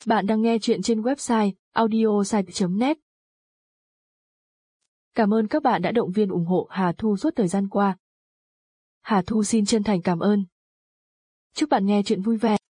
Bạn đang nghe chuyện trên website audiosite.net. Cảm ơn các bạn đã động viên ủng hộ Hà Thu suốt thời gian qua. Hà Thu xin chân thành cảm ơn. Chúc bạn nghe chuyện vui vẻ.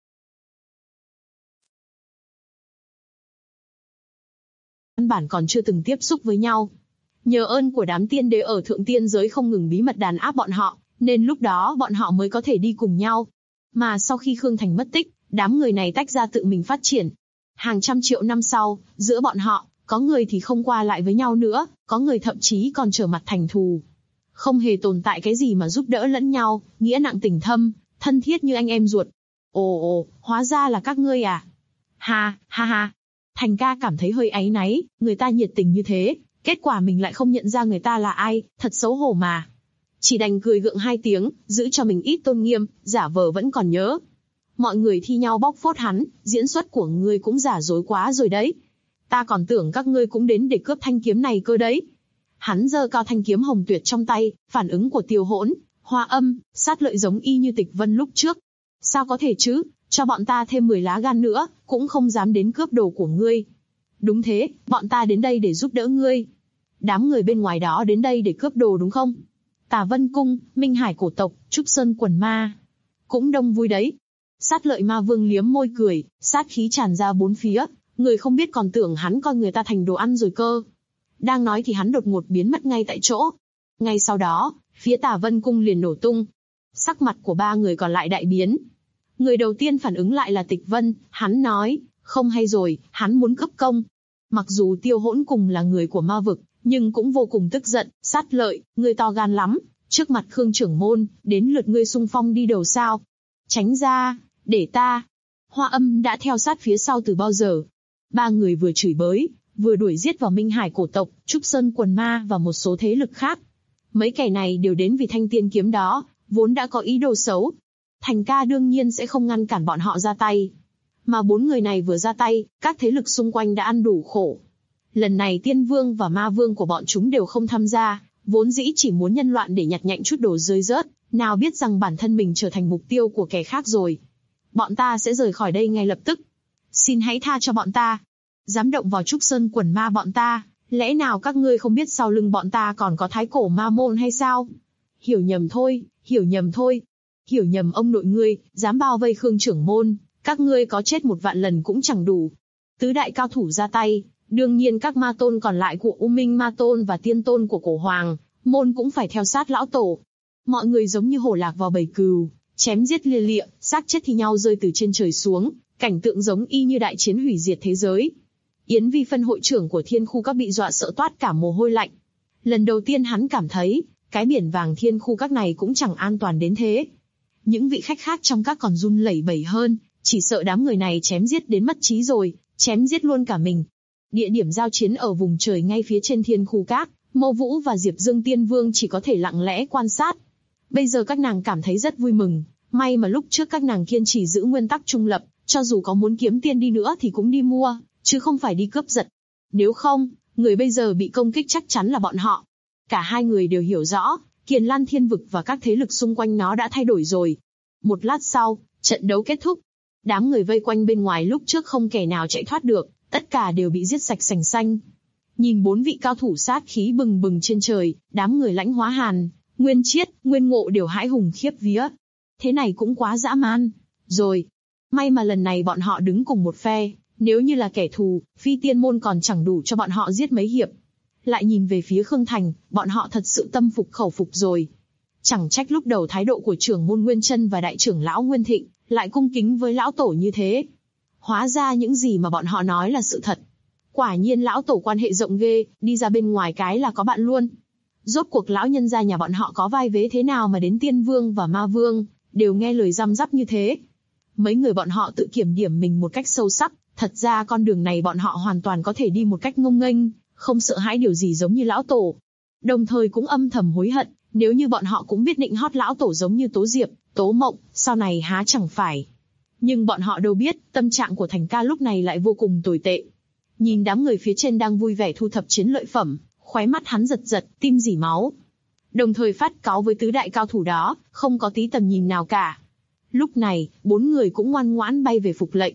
Căn bản còn chưa từng tiếp xúc với nhau. Nhờ ơn của đám tiên đế ở thượng tiên giới không ngừng bí mật đàn áp bọn họ, nên lúc đó bọn họ mới có thể đi cùng nhau. Mà sau khi Khương Thành mất tích, đám người này tách ra tự mình phát triển. Hàng trăm triệu năm sau, giữa bọn họ, có người thì không qua lại với nhau nữa, có người thậm chí còn trở mặt thành thù. Không hề tồn tại cái gì mà giúp đỡ lẫn nhau, nghĩa nặng tình thâm, thân thiết như anh em ruột. Ồ, hóa ra là các ngươi à? Ha, ha ha. Thành ca cảm thấy hơi áy náy, người ta nhiệt tình như thế, kết quả mình lại không nhận ra người ta là ai, thật xấu hổ mà. Chỉ đành cười gượng hai tiếng, giữ cho mình ít tôn nghiêm, giả vờ vẫn còn nhớ. Mọi người thi nhau bóc phốt hắn, diễn xuất của ngươi cũng giả dối quá rồi đấy. Ta còn tưởng các ngươi cũng đến để cướp thanh kiếm này cơ đấy. Hắn giơ cao thanh kiếm hồng tuyệt trong tay, phản ứng của Tiêu Hỗn, Hoa Âm, Sát Lợi giống y như Tịch Vân lúc trước. Sao có thể chứ, cho bọn ta thêm 10 lá gan nữa, cũng không dám đến cướp đồ của ngươi. Đúng thế, bọn ta đến đây để giúp đỡ ngươi. Đám người bên ngoài đó đến đây để cướp đồ đúng không? Tà Vân Cung, Minh Hải cổ tộc, Trúc Sơn quần ma. Cũng đông vui đấy. Sát Lợi ma vương liếm môi cười, sát khí tràn ra bốn phía, người không biết còn tưởng hắn coi người ta thành đồ ăn rồi cơ. Đang nói thì hắn đột ngột biến mất ngay tại chỗ. Ngay sau đó, phía Tà Vân Cung liền nổ tung. Sắc mặt của ba người còn lại đại biến. Người đầu tiên phản ứng lại là Tịch Vân, hắn nói, không hay rồi, hắn muốn cướp công. Mặc dù Tiêu Hỗn cùng là người của ma vực, nhưng cũng vô cùng tức giận, Sát Lợi, ngươi to gan lắm, trước mặt Khương trưởng môn, đến lượt ngươi xung phong đi đầu sao. Tránh ra, để ta. Hoa Âm đã theo sát phía sau từ bao giờ. Ba người vừa chửi bới, vừa đuổi giết vào Minh Hải cổ tộc, Trúc Sơn quần ma và một số thế lực khác. Mấy kẻ này đều đến vì thanh tiên kiếm đó, vốn đã có ý đồ xấu. Thành ca đương nhiên sẽ không ngăn cản bọn họ ra tay. Mà bốn người này vừa ra tay, các thế lực xung quanh đã ăn đủ khổ. Lần này tiên vương và ma vương của bọn chúng đều không tham gia, vốn dĩ chỉ muốn nhân loạn để nhặt nhạnh chút đồ rơi rớt, nào biết rằng bản thân mình trở thành mục tiêu của kẻ khác rồi. Bọn ta sẽ rời khỏi đây ngay lập tức. Xin hãy tha cho bọn ta. Dám động vào Trúc Sơn quần ma bọn ta, lẽ nào các ngươi không biết sau lưng bọn ta còn có thái cổ ma môn hay sao? Hiểu nhầm thôi, hiểu nhầm thôi. Hiểu nhầm ông nội ngươi, dám bao vây Khương trưởng môn, các ngươi có chết 1 vạn lần cũng chẳng đủ. Tứ đại cao thủ ra tay, đương nhiên các ma tôn còn lại của U Minh ma tôn và tiên tôn của cổ hoàng, môn cũng phải theo sát lão tổ. Mọi người giống như hổ lạc vào bầy cừu, chém giết lia lịa, xác chết thi nhau rơi từ trên trời xuống, cảnh tượng giống y như đại chiến hủy diệt thế giới. Yến Vi phân hội trưởng của Thiên Khu Các bị dọa sợ toát cả mồ hôi lạnh. Lần đầu tiên hắn cảm thấy, cái biển vàng Thiên Khu Các này cũng chẳng an toàn đến thế. Những vị khách khác trong các còn run lẩy bẩy hơn, chỉ sợ đám người này chém giết đến mất trí rồi, chém giết luôn cả mình. Địa điểm giao chiến ở vùng trời ngay phía trên Thiên Khu Các, Mâu Vũ và Diệp Dương Tiên Vương chỉ có thể lặng lẽ quan sát. Bây giờ các nàng cảm thấy rất vui mừng, may mà lúc trước các nàng kiên trì giữ nguyên tắc trung lập, cho dù có muốn kiếm tiên đi nữa thì cũng đi mua, chứ không phải đi cướp giật. Nếu không, người bây giờ bị công kích chắc chắn là bọn họ. Cả hai người đều hiểu rõ, Kiền Lan Thiên Vực và các thế lực xung quanh nó đã thay đổi rồi. Một lát sau, trận đấu kết thúc. Đám người vây quanh bên ngoài lúc trước không kẻ nào chạy thoát được, tất cả đều bị giết sạch sành xanh. Nhìn 4 vị cao thủ sát khí bừng bừng trên trời, đám người Lãnh Hóa Hàn, Nguyên Chiết, Nguyên Ngộ đều hãi hùng khiếp vía. Thế này cũng quá dã man. Rồi, may mà lần này bọn họ đứng cùng một phe, nếu như là kẻ thù, Phi Tiên môn còn chẳng đủ cho bọn họ giết mấy hiệp. Lại nhìn về phía Khương Thành, bọn họ thật sự tâm phục khẩu phục rồi. Chẳng trách lúc đầu thái độ của trưởng môn Nguyên Chân và đại trưởng lão Nguyên Thịnh lại cung kính với lão tổ như thế. Hóa ra những gì mà bọn họ nói là sự thật. Quả nhiên lão tổ quan hệ rộng ghê, đi ra bên ngoài cái là có bạn luôn. Rốt cuộc lão nhân gia nhà bọn họ có vai vế thế nào mà đến tiên vương và ma vương đều nghe lời răm rắp như thế. Mấy người bọn họ tự kiểm điểm mình một cách sâu sắc, thật ra con đường này bọn họ hoàn toàn có thể đi một cách ngông nghênh, không sợ hãi điều gì giống như lão tổ. Đồng thời cũng âm thầm hối hận, nếu như bọn họ cũng biết nịnh hót lão tổ giống như Tố Diệp, Tố Mộng, sau này há chẳng phải. Nhưng bọn họ đâu biết, tâm trạng của Thành ca lúc này lại vô cùng tồi tệ. Nhìn đám người phía trên đang vui vẻ thu thập chiến lợi phẩm, khóe mắt hắn giật giật, tim rỉ máu. Đồng thời phát cáu với tứ đại cao thủ đó, không có tí tầm nhìn nào cả. Lúc này, 4 người cũng ngoan ngoãn bay về phục lệnh.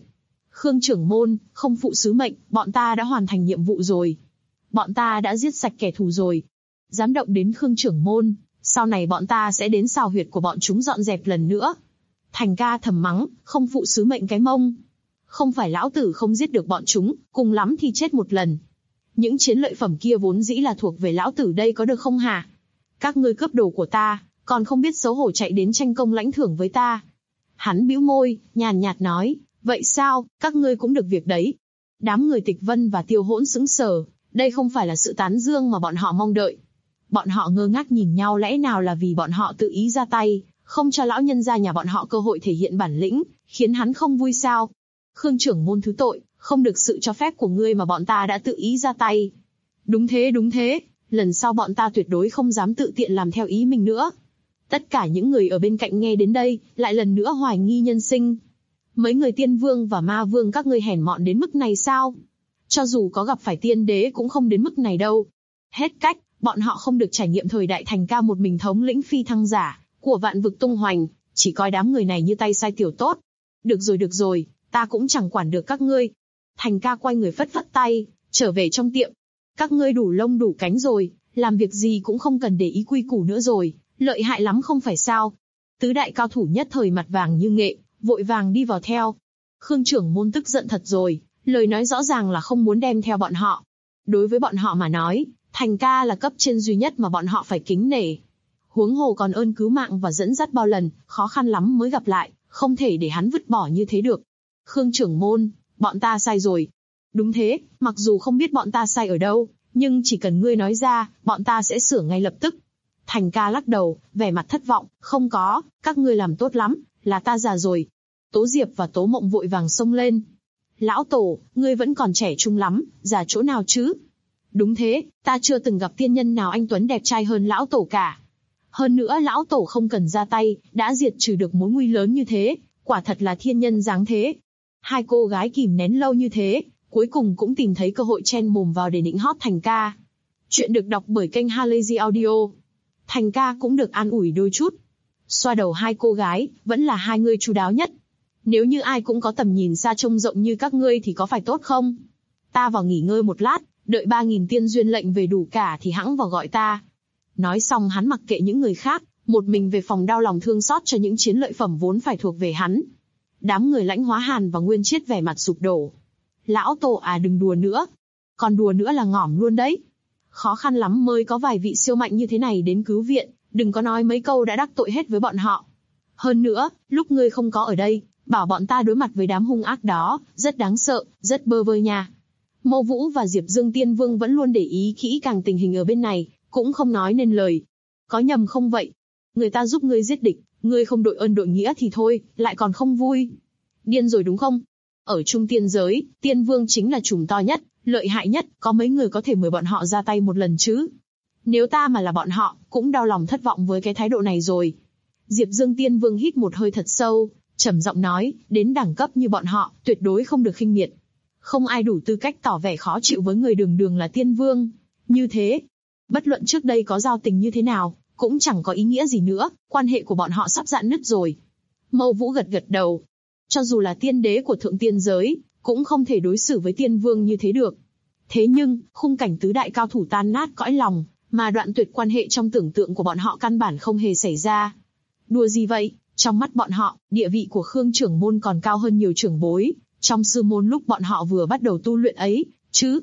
Khương trưởng môn, không phụ sứ mệnh, bọn ta đã hoàn thành nhiệm vụ rồi. Bọn ta đã giết sạch kẻ thù rồi. Dám động đến Khương trưởng môn, sau này bọn ta sẽ đến xào huyệt của bọn chúng dọn dẹp lần nữa. Thành ca thầm mắng, không phụ sứ mệnh cái mông. Không phải lão tử không giết được bọn chúng, cùng lắm thì chết một lần. Những chiến lợi phẩm kia vốn dĩ là thuộc về lão tử đây có được không hả? Các ngươi cướp đồ của ta, còn không biết xấu hổ chạy đến tranh công lãnh thưởng với ta. Hắn bĩu môi, nhàn nhạt nói, vậy sao, các ngươi cũng được việc đấy. Đám người Tịch Vân và Tiêu Hỗn sững sờ, đây không phải là sự tán dương mà bọn họ mong đợi. Bọn họ ngơ ngác nhìn nhau, lẽ nào là vì bọn họ tự ý ra tay, không cho lão nhân gia nhà bọn họ cơ hội thể hiện bản lĩnh, khiến hắn không vui sao? Khương trưởng môn thứ tội, không được sự cho phép của ngươi mà bọn ta đã tự ý ra tay. Đúng thế, lần sau bọn ta tuyệt đối không dám tự tiện làm theo ý mình nữa. Tất cả những người ở bên cạnh nghe đến đây, lại lần nữa hoài nghi nhân sinh. Mấy người tiên vương và ma vương các ngươi hèn mọn đến mức này sao? Cho dù có gặp phải tiên đế cũng không đến mức này đâu. Hết cách, bọn họ không được trải nghiệm thời đại Thành ca một mình thống lĩnh phi thăng giả của vạn vực tung hoành, chỉ coi đám người này như tay sai tiểu tốt. Được rồi, ta cũng chẳng quản được các ngươi. Thành ca quay người phất phất tay, trở về trong tiệm. Các ngươi đủ lông đủ cánh rồi, làm việc gì cũng không cần để ý quy củ nữa rồi, lợi hại lắm không phải sao? Tứ đại cao thủ nhất thời mặt vàng như nghệ, vội vàng đi vào theo. Khương trưởng môn tức giận thật rồi, lời nói rõ ràng là không muốn đem theo bọn họ. Đối với bọn họ mà nói, Thành ca là cấp trên duy nhất mà bọn họ phải kính nể. Huống hồ còn ơn cứu mạng và dẫn dắt bao lần, khó khăn lắm mới gặp lại, không thể để hắn vứt bỏ như thế được. Khương trưởng môn, bọn ta sai rồi. Đúng thế, mặc dù không biết bọn ta sai ở đâu, nhưng chỉ cần ngươi nói ra, bọn ta sẽ sửa ngay lập tức. Thành ca lắc đầu, vẻ mặt thất vọng, không có, các ngươi làm tốt lắm, là ta già rồi. Tố Diệp và Tố Mộng vội vàng xông lên. Lão tổ, ngươi vẫn còn trẻ trung lắm, già chỗ nào chứ? Đúng thế, ta chưa từng gặp tiên nhân nào anh tuấn đẹp trai hơn lão tổ cả. Hơn nữa lão tổ không cần ra tay, đã diệt trừ được mối nguy lớn như thế, quả thật là thiên nhân dáng thế. Hai cô gái kìm nén lâu như thế, cuối cùng cũng tìm thấy cơ hội chen mồm vào để nịnh hót Thành ca. Chuyện được đọc bởi kênh Halazy Audio. Thành ca cũng được an ủi đôi chút. Xoa đầu hai cô gái, vẫn là hai người chu đáo nhất. Nếu như ai cũng có tầm nhìn xa trông rộng như các ngươi thì có phải tốt không? Ta vào nghỉ ngơi một lát, đợi 3.000 tiên duyên lệnh về đủ cả thì hẵng vào gọi ta. Nói xong hắn mặc kệ những người khác, một mình về phòng đau lòng thương xót cho những chiến lợi phẩm vốn phải thuộc về hắn. Đám người Lãnh Hóa Hàn và Nguyên Chiết vẻ mặt sụp đổ. Lão tổ à, đừng đùa nữa. Còn đùa nữa là ngỏm luôn đấy. Khó khăn lắm mới có vài vị siêu mạnh như thế này đến cứu viện, đừng có nói mấy câu đã đắc tội hết với bọn họ. Hơn nữa, lúc ngươi không có ở đây, bảo bọn ta đối mặt với đám hung ác đó, rất đáng sợ, rất bơ vơ nha. Mâu Vũ và Diệp Dương Tiên Vương vẫn luôn để ý kỹ càng tình hình ở bên này, cũng không nói nên lời. Có nhầm không vậy? Người ta giúp ngươi giết địch, ngươi không đội ơn đội nghĩa thì thôi, lại còn không vui. Điên rồi đúng không? Ở Trung Tiên giới, Tiên Vương chính là trùm to nhất, lợi hại nhất, có mấy người có thể mời bọn họ ra tay một lần chứ? Nếu ta mà là bọn họ, cũng đau lòng thất vọng với cái thái độ này rồi. Diệp Dương Tiên Vương hít một hơi thật sâu, trầm giọng nói, đến đẳng cấp như bọn họ, tuyệt đối không được khinh miệt. Không ai đủ tư cách tỏ vẻ khó chịu với người đường đường là Tiên Vương. Như thế, bất luận trước đây có giao tình như thế nào, cũng chẳng có ý nghĩa gì nữa, quan hệ của bọn họ sắp rạn nứt rồi. Mâu Vũ gật gật đầu. Cho dù là tiên đế của thượng tiên giới, cũng không thể đối xử với Tiên Vương như thế được. Thế nhưng, khung cảnh tứ đại cao thủ tan nát cõi lòng, mà đoạn tuyệt quan hệ trong tưởng tượng của bọn họ căn bản không hề xảy ra. Đùa gì vậy? Trong mắt bọn họ, địa vị của Khương trưởng môn còn cao hơn nhiều trưởng bối, trong sư môn lúc bọn họ vừa bắt đầu tu luyện ấy, chứ.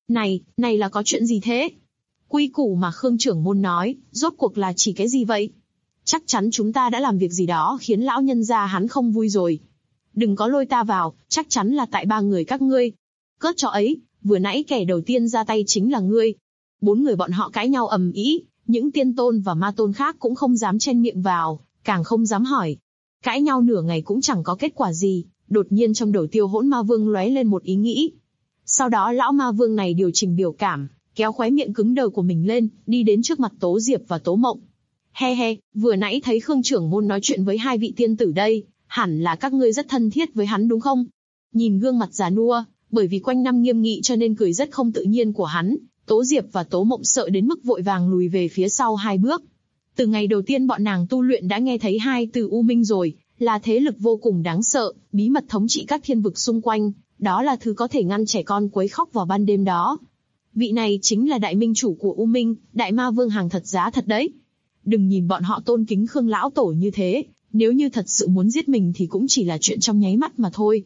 Này là có chuyện gì thế? Quy củ mà Khương trưởng môn nói, rốt cuộc là chỉ cái gì vậy? Chắc chắn chúng ta đã làm việc gì đó khiến lão nhân gia hắn không vui rồi. Đừng có lôi ta vào, chắc chắn là tại ba người các ngươi. Cớt cho ấy, vừa nãy kẻ đầu tiên ra tay chính là ngươi. Bốn người bọn họ cãi nhau ầm ĩ, những tiên tôn và ma tôn khác cũng không dám chen miệng vào, càng không dám hỏi. Cãi nhau nửa ngày cũng chẳng có kết quả gì, đột nhiên trong đầu Tiêu Hỗn Ma Vương lóe lên một ý nghĩ. Sau đó lão ma vương này điều chỉnh biểu cảm, kéo khóe miệng cứng đờ của mình lên, đi đến trước mặt Tố Diệp và Tố Mộng. He, vừa nãy thấy Khương trưởng môn nói chuyện với hai vị tiên tử đây, hẳn là các ngươi rất thân thiết với hắn đúng không? Nhìn gương mặt già nua, bởi vì quanh năm nghiêm nghị cho nên cười rất không tự nhiên của hắn, Tố Diệp và Tố Mộng sợ đến mức vội vàng lùi về phía sau hai bước. Từ ngày đầu tiên bọn nàng tu luyện đã nghe thấy hai từ U Minh rồi, là thế lực vô cùng đáng sợ, bí mật thống trị các thiên vực xung quanh, đó là thứ có thể ngăn trẻ con quấy khóc vào ban đêm đó. Vị này chính là đại minh chủ của U Minh, đại ma vương hàng thật giá thật đấy. Đừng nhìn bọn họ tôn kính Khương lão tổ như thế, nếu như thật sự muốn giết mình thì cũng chỉ là chuyện trong nháy mắt mà thôi.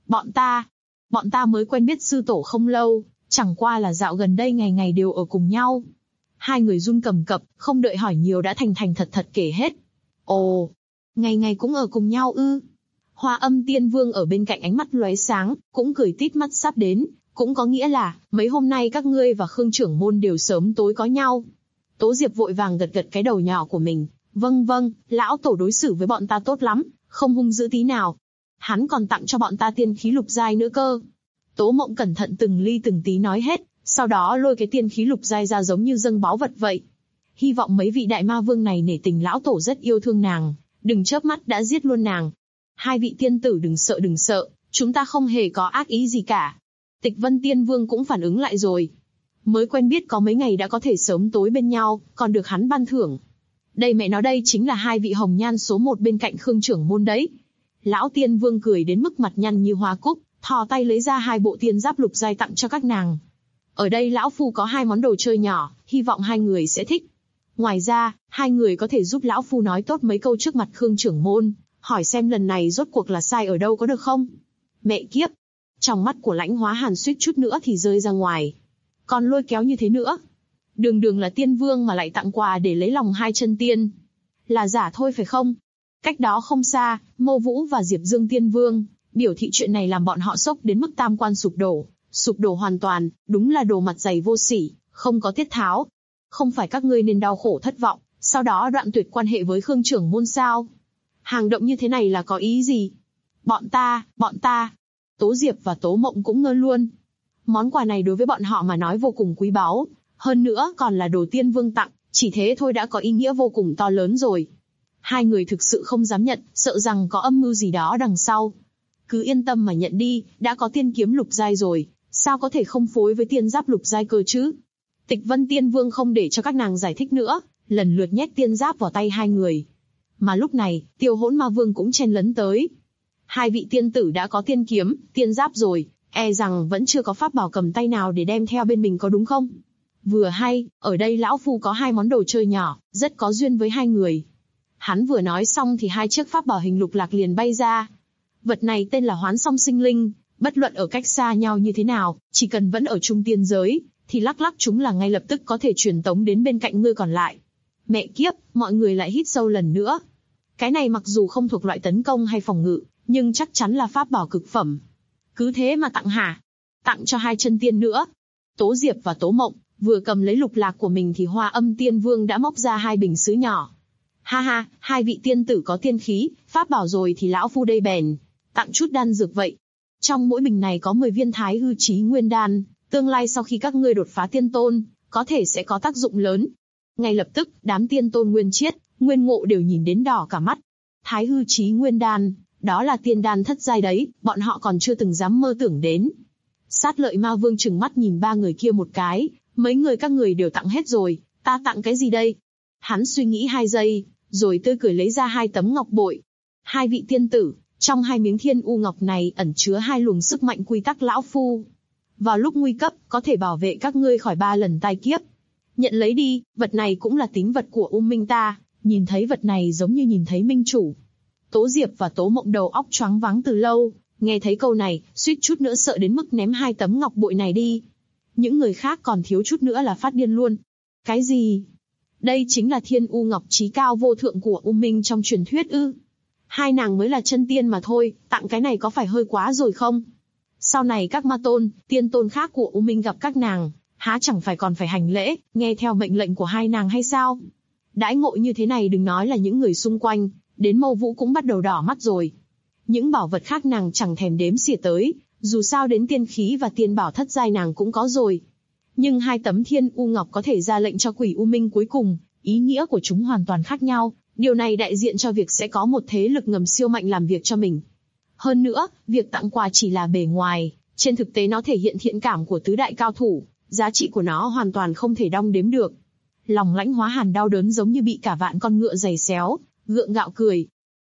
Bọn ta mới quen biết sư tổ không lâu, chẳng qua là dạo gần đây ngày ngày đều ở cùng nhau. Hai người run cầm cập, không đợi hỏi nhiều đã thành thành thật thật kể hết. Ồ, ngày ngày cũng ở cùng nhau ư? Hoa Âm Tiên Vương ở bên cạnh ánh mắt lóe sáng, cũng cười tít mắt sắp đến, cũng có nghĩa là, mấy hôm nay các ngươi và Khương trưởng môn đều sớm tối có nhau. Tố Diệp vội vàng gật gật cái đầu nhỏ của mình, vâng, lão tổ đối xử với bọn ta tốt lắm, không hung dữ tí nào. Hắn còn tặng cho bọn ta tiên khí lục giai nữa cơ. Tố Mộng cẩn thận từng ly từng tí nói hết, sau đó lôi cái tiên khí lục giai ra giống như dâng báu vật vậy. Hy vọng mấy vị đại ma vương này nể tình lão tổ rất yêu thương nàng, đừng chớp mắt đã giết luôn nàng. Hai vị tiên tử đừng sợ, chúng ta không hề có ác ý gì cả. Tịch Vân Tiên Vương cũng phản ứng lại rồi. Mới quen biết có mấy ngày đã có thể sớm tối bên nhau, còn được hắn ban thưởng. Đây mẹ nó đây chính là hai vị hồng nhan số một bên cạnh Khương trưởng môn đấy. Lão Tiên Vương cười đến mức mặt nhăn như hoa cúc, thò tay lấy ra hai bộ tiên giáp lục giai tặng cho các nàng. Ở đây lão phu có hai món đồ chơi nhỏ, hy vọng hai người sẽ thích. Ngoài ra, hai người có thể giúp lão phu nói tốt mấy câu trước mặt Khương trưởng môn, hỏi xem lần này rốt cuộc là sai ở đâu có được không? Mẹ kiếp! Trong mắt của Lãnh Hóa Hàn suýt chút nữa thì rơi ra ngoài. Còn lôi kéo như thế nữa. Đường là tiên vương mà lại tặng quà để lấy lòng hai chân tiên. Là giả thôi phải không? Cách đó không xa, Mô Vũ và Diệp Dương Tiên Vương, biểu thị chuyện này làm bọn họ sốc đến mức tam quan sụp đổ hoàn toàn, đúng là đồ mặt dày vô sỉ, không có tiết tháo. Không phải các ngươi nên đau khổ thất vọng, sau đó đoạn tuyệt quan hệ với Khương trưởng môn sao? Hành động như thế này là có ý gì? Bọn ta. Tố Diệp và Tố Mộng cũng ngơ luôn. Món quà này đối với bọn họ mà nói vô cùng quý báu, hơn nữa còn là đồ tiên vương tặng, chỉ thế thôi đã có ý nghĩa vô cùng to lớn rồi. Hai người thực sự không dám nhận, sợ rằng có âm mưu gì đó đằng sau. Cứ yên tâm mà nhận đi, đã có tiên kiếm lục giai rồi, sao có thể không phối với tiên giáp lục giai cơ chứ? Tịch Vân Tiên Vương không để cho các nàng giải thích nữa, lần lượt nhét tiên giáp vào tay hai người. Mà lúc này, Tiêu Hỗn Ma Vương cũng chen lấn tới. Hai vị tiên tử đã có tiên kiếm, tiên giáp rồi, e rằng vẫn chưa có pháp bảo cầm tay nào để đem theo bên mình có đúng không? Vừa hay, ở đây lão phu có hai món đồ chơi nhỏ, rất có duyên với hai người. Hắn vừa nói xong thì hai chiếc pháp bảo hình lục lạc liền bay ra. Vật này tên là Hoán Song Sinh Linh, bất luận ở cách xa nhau như thế nào, chỉ cần vẫn ở trung tiên giới, thì lắc chúng là ngay lập tức có thể truyền tống đến bên cạnh ngươi còn lại. Mẹ kiếp, mọi người lại hít sâu lần nữa. Cái này mặc dù không thuộc loại tấn công hay phòng ngự, nhưng chắc chắn là pháp bảo cực phẩm. Cứ thế mà tặng hả? Tặng cho hai chân tiên nữa. Tố Diệp và Tố Mộng vừa cầm lấy lục lạc của mình thì Hoa Âm Tiên Vương đã móc ra hai bình sứ nhỏ. Ha, hai vị tiên tử có tiên khí, pháp bảo rồi thì lão phu đây bèn tặng chút đan dược vậy. Trong mỗi bình này có 10 viên Thái Hư Chí Nguyên đan, tương lai sau khi các ngươi đột phá tiên tôn, có thể sẽ có tác dụng lớn. Ngay lập tức, đám tiên tôn Nguyên Chiết, Nguyên Ngộ đều nhìn đến đỏ cả mắt. Thái Hư Chí Nguyên đan, đó là tiên đan thất giai đấy, bọn họ còn chưa từng dám mơ tưởng đến. Sát Lợi Ma Vương trừng mắt nhìn ba người kia một cái, mấy người các người đều tặng hết rồi, ta tặng cái gì đây? Hắn suy nghĩ 2 giây, rồi tươi cười lấy ra 2 tấm ngọc bội. Hai vị tiên tử, trong 2 miếng thiên u ngọc này ẩn chứa 2 luồng sức mạnh quy tắc lão phu. Vào lúc nguy cấp, có thể bảo vệ các ngươi khỏi 3 lần tai kiếp. Nhận lấy đi, vật này cũng là tín vật của U Minh ta, nhìn thấy vật này giống như nhìn thấy minh chủ. Tố Diệp và Tố Mộng đầu óc choáng váng từ lâu, nghe thấy câu này, suýt chút nữa sợ đến mức ném 2 tấm ngọc bội này đi. Những người khác còn thiếu chút nữa là phát điên luôn. Cái gì? Đây chính là thiên u ngọc chí cao vô thượng của U Minh trong truyền thuyết ư? Hai nàng mới là chân tiên mà thôi, tặng cái này có phải hơi quá rồi không? Sau này các ma tôn, tiên tôn khác của U Minh gặp các nàng, há chẳng phải còn phải hành lễ, nghe theo mệnh lệnh của hai nàng hay sao? Đãi ngộ như thế này đừng nói là những người xung quanh, đến Mâu Vũ cũng bắt đầu đỏ mắt rồi. Những bảo vật khác nàng chẳng thèm đếm xỉa tới, dù sao đến tiên khí và tiên bảo thất giai nàng cũng có rồi. Nhưng 2 tấm thiên u ngọc có thể ra lệnh cho quỷ U Minh cuối cùng, ý nghĩa của chúng hoàn toàn khác nhau, điều này đại diện cho việc sẽ có một thế lực ngầm siêu mạnh làm việc cho mình. Hơn nữa, việc tặng quà chỉ là bề ngoài, trên thực tế nó thể hiện thiện cảm của tứ đại cao thủ, giá trị của nó hoàn toàn không thể đong đếm được. Lòng Lãnh Hóa Hàn đau đớn giống như bị cả vạn con ngựa giày xéo, gượng gạo cười.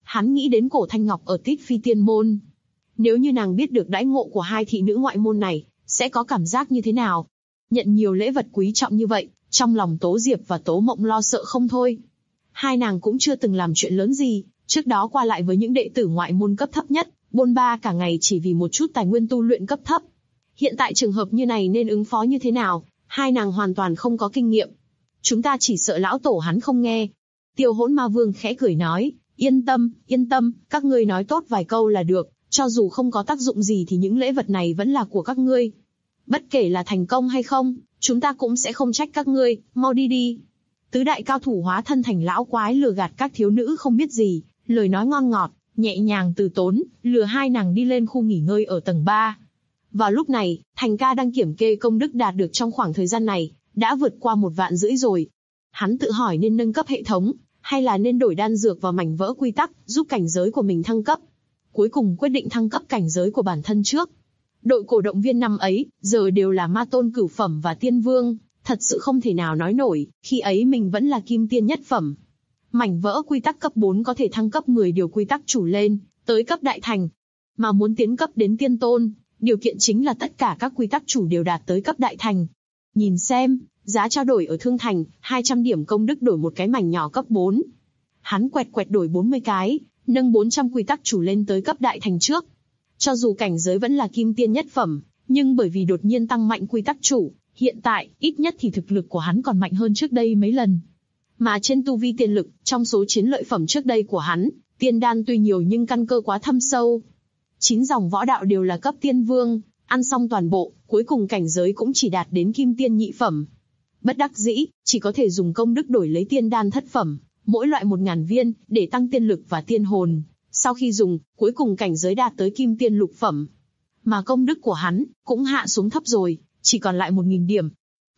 Hắn nghĩ đến Cổ Thanh Ngọc ở Tít Phi Tiên Môn. Nếu như nàng biết được đãi ngộ của hai thị nữ ngoại môn này, sẽ có cảm giác như thế nào? Nhận nhiều lễ vật quý trọng như vậy, trong lòng Tố Diệp và Tố Mộng lo sợ không thôi. Hai nàng cũng chưa từng làm chuyện lớn gì, trước đó qua lại với những đệ tử ngoại môn cấp thấp nhất, bôn ba cả ngày chỉ vì một chút tài nguyên tu luyện cấp thấp. Hiện tại trường hợp như này nên ứng phó như thế nào, hai nàng hoàn toàn không có kinh nghiệm. Chúng ta chỉ sợ lão tổ hắn không nghe. Tiêu Hỗn Ma Vương khẽ cười nói, yên tâm, các ngươi nói tốt vài câu là được, cho dù không có tác dụng gì thì những lễ vật này vẫn là của các ngươi. Bất kể là thành công hay không, chúng ta cũng sẽ không trách các ngươi, mau đi đi. Tứ đại cao thủ hóa thân thành lão quái lừa gạt các thiếu nữ không biết gì, lời nói ngon ngọt, nhẹ nhàng từ tốn, lừa hai nàng đi lên khu nghỉ ngơi ở tầng 3. Vào lúc này, Thành Ca đang kiểm kê công đức đạt được trong khoảng thời gian này, đã vượt qua 1.000.000 rồi. Hắn tự hỏi nên nâng cấp hệ thống, hay là nên đổi đan dược vào mảnh vỡ quy tắc, giúp cảnh giới của mình thăng cấp. Cuối cùng quyết định thăng cấp cảnh giới của bản thân trước. Đội cổ động viên năm ấy, giờ đều là ma tôn cửu phẩm và tiên vương, thật sự không thể nào nói nổi, khi ấy mình vẫn là kim tiên nhất phẩm. Mảnh vỡ quy tắc cấp 4 có thể thăng cấp 10 điều quy tắc chủ lên, tới cấp đại thành. Mà muốn tiến cấp đến tiên tôn, điều kiện chính là tất cả các quy tắc chủ đều đạt tới cấp đại thành. Nhìn xem, giá trao đổi ở Thương Thành, 200 điểm công đức đổi một cái mảnh nhỏ cấp 4. Hắn quẹt đổi 40 cái, nâng 400 quy tắc chủ lên tới cấp đại thành trước. Cho dù cảnh giới vẫn là kim tiên nhất phẩm, nhưng bởi vì đột nhiên tăng mạnh quy tắc chủ, hiện tại, ít nhất thì thực lực của hắn còn mạnh hơn trước đây mấy lần. Mà trên tu vi tiên lực, trong số chiến lợi phẩm trước đây của hắn, tiên đan tuy nhiều nhưng căn cơ quá thâm sâu. 9 dòng võ đạo đều là cấp tiên vương, ăn xong toàn bộ, cuối cùng cảnh giới cũng chỉ đạt đến kim tiên nhị phẩm. Bất đắc dĩ, chỉ có thể dùng công đức đổi lấy tiên đan thất phẩm, mỗi loại 1.000 viên, để tăng tiên lực và tiên hồn. Sau khi dùng, cuối cùng cảnh giới đạt tới kim tiên lục phẩm. Mà công đức của hắn, cũng hạ xuống thấp rồi, chỉ còn lại 1.000 điểm.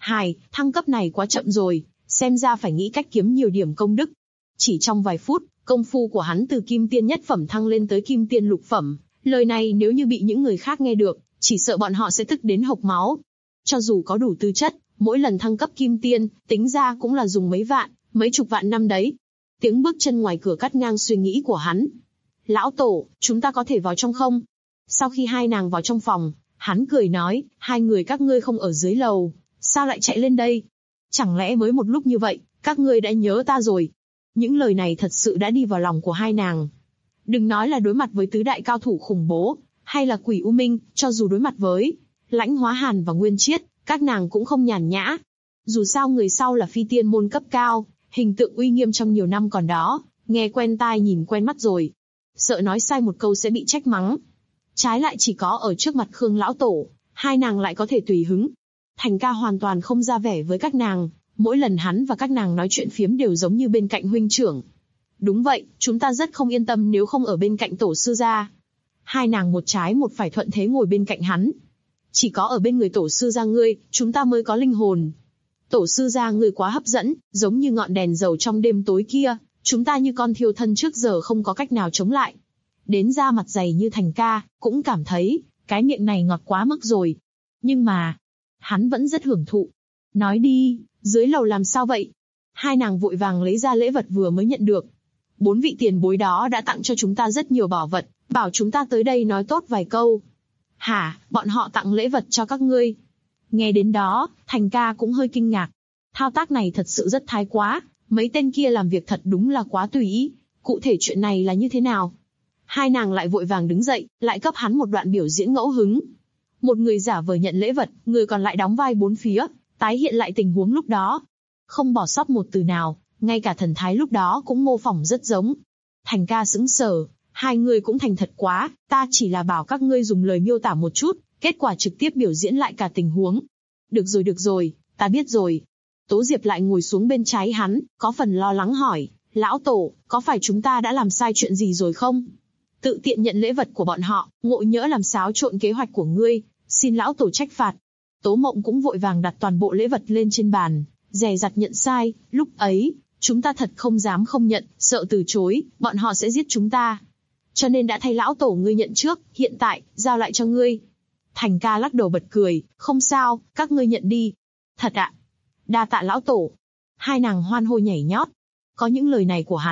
Thăng cấp này quá chậm rồi, xem ra phải nghĩ cách kiếm nhiều điểm công đức. Chỉ trong vài phút, công phu của hắn từ kim tiên nhất phẩm thăng lên tới kim tiên lục phẩm. Lời này nếu như bị những người khác nghe được, chỉ sợ bọn họ sẽ tức đến hộc máu. Cho dù có đủ tư chất, mỗi lần thăng cấp kim tiên, tính ra cũng là dùng mấy vạn, mấy chục vạn năm đấy. Tiếng bước chân ngoài cửa cắt ngang suy nghĩ của hắn. Lão tổ, chúng ta có thể vào trong không? Sau khi hai nàng vào trong phòng, hắn cười nói, hai người các ngươi không ở dưới lầu, sao lại chạy lên đây? Chẳng lẽ mới một lúc như vậy, các ngươi đã nhớ ta rồi? Những lời này thật sự đã đi vào lòng của hai nàng. Đừng nói là đối mặt với tứ đại cao thủ khủng bố, hay là Quỷ U Minh, cho dù đối mặt với Lãnh Hóa Hàn và Nguyên Chiết, các nàng cũng không nhàn nhã. Dù sao người sau là phi tiên môn cấp cao, hình tượng uy nghiêm trong nhiều năm còn đó, nghe quen tai nhìn quen mắt rồi. Sợ nói sai một câu sẽ bị trách mắng. Trái lại chỉ có ở trước mặt Khương lão tổ, hai nàng lại có thể tùy hứng. Thành Ca hoàn toàn không ra vẻ với các nàng, mỗi lần hắn và các nàng nói chuyện phiếm đều giống như bên cạnh huynh trưởng. Đúng vậy, chúng ta rất không yên tâm nếu không ở bên cạnh tổ sư gia. Hai nàng một trái một phải thuận thế ngồi bên cạnh hắn. Chỉ có ở bên người tổ sư gia ngươi, chúng ta mới có linh hồn. Tổ sư gia ngươi quá hấp dẫn, giống như ngọn đèn dầu trong đêm tối kia, chúng ta như con thiêu thân trước giờ không có cách nào chống lại. Đến da mặt dày như Thành Ca, cũng cảm thấy, cái miệng này ngọt quá mức rồi. Nhưng mà, hắn vẫn rất hưởng thụ. Nói đi, dưới lầu làm sao vậy? Hai nàng vội vàng lấy ra lễ vật vừa mới nhận được. 4 vị tiền bối đó đã tặng cho chúng ta rất nhiều bảo vật, bảo chúng ta tới đây nói tốt vài câu. Hả, bọn họ tặng lễ vật cho các ngươi? Nghe đến đó, Thành Ca cũng hơi kinh ngạc. Thao tác này thật sự rất thái quá, mấy tên kia làm việc thật đúng là quá tùy ý. Cụ thể chuyện này là như thế nào? Hai nàng lại vội vàng đứng dậy, lại cấp hắn một đoạn biểu diễn ngẫu hứng. Một người giả vờ nhận lễ vật, người còn lại đóng vai bốn phía, tái hiện lại tình huống lúc đó. Không bỏ sót một từ nào, ngay cả thần thái lúc đó cũng mô phỏng rất giống. Thành Ca sững sờ, hai người cũng thành thật quá, ta chỉ là bảo các ngươi dùng lời miêu tả một chút, kết quả trực tiếp biểu diễn lại cả tình huống. Được rồi, ta biết rồi. Tố Diệp lại ngồi xuống bên trái hắn, có phần lo lắng hỏi, lão tổ, có phải chúng ta đã làm sai chuyện gì rồi không? Tự tiện nhận lễ vật của bọn họ, ngộ nhỡ làm xáo trộn kế hoạch của ngươi, xin lão tổ trách phạt. Tố Mộng cũng vội vàng đặt toàn bộ lễ vật lên trên bàn, dè dặt nhận sai, lúc ấy, chúng ta thật không dám không nhận, sợ từ chối, bọn họ sẽ giết chúng ta. Cho nên đã thay lão tổ ngươi nhận trước, hiện tại, giao lại cho ngươi. Thành Ca lắc đầu bật cười, không sao, các ngươi nhận đi. Thật ạ? Đa tạ lão tổ. Hai nàng hoan hô nhảy nhót. Có những lời này của hắn,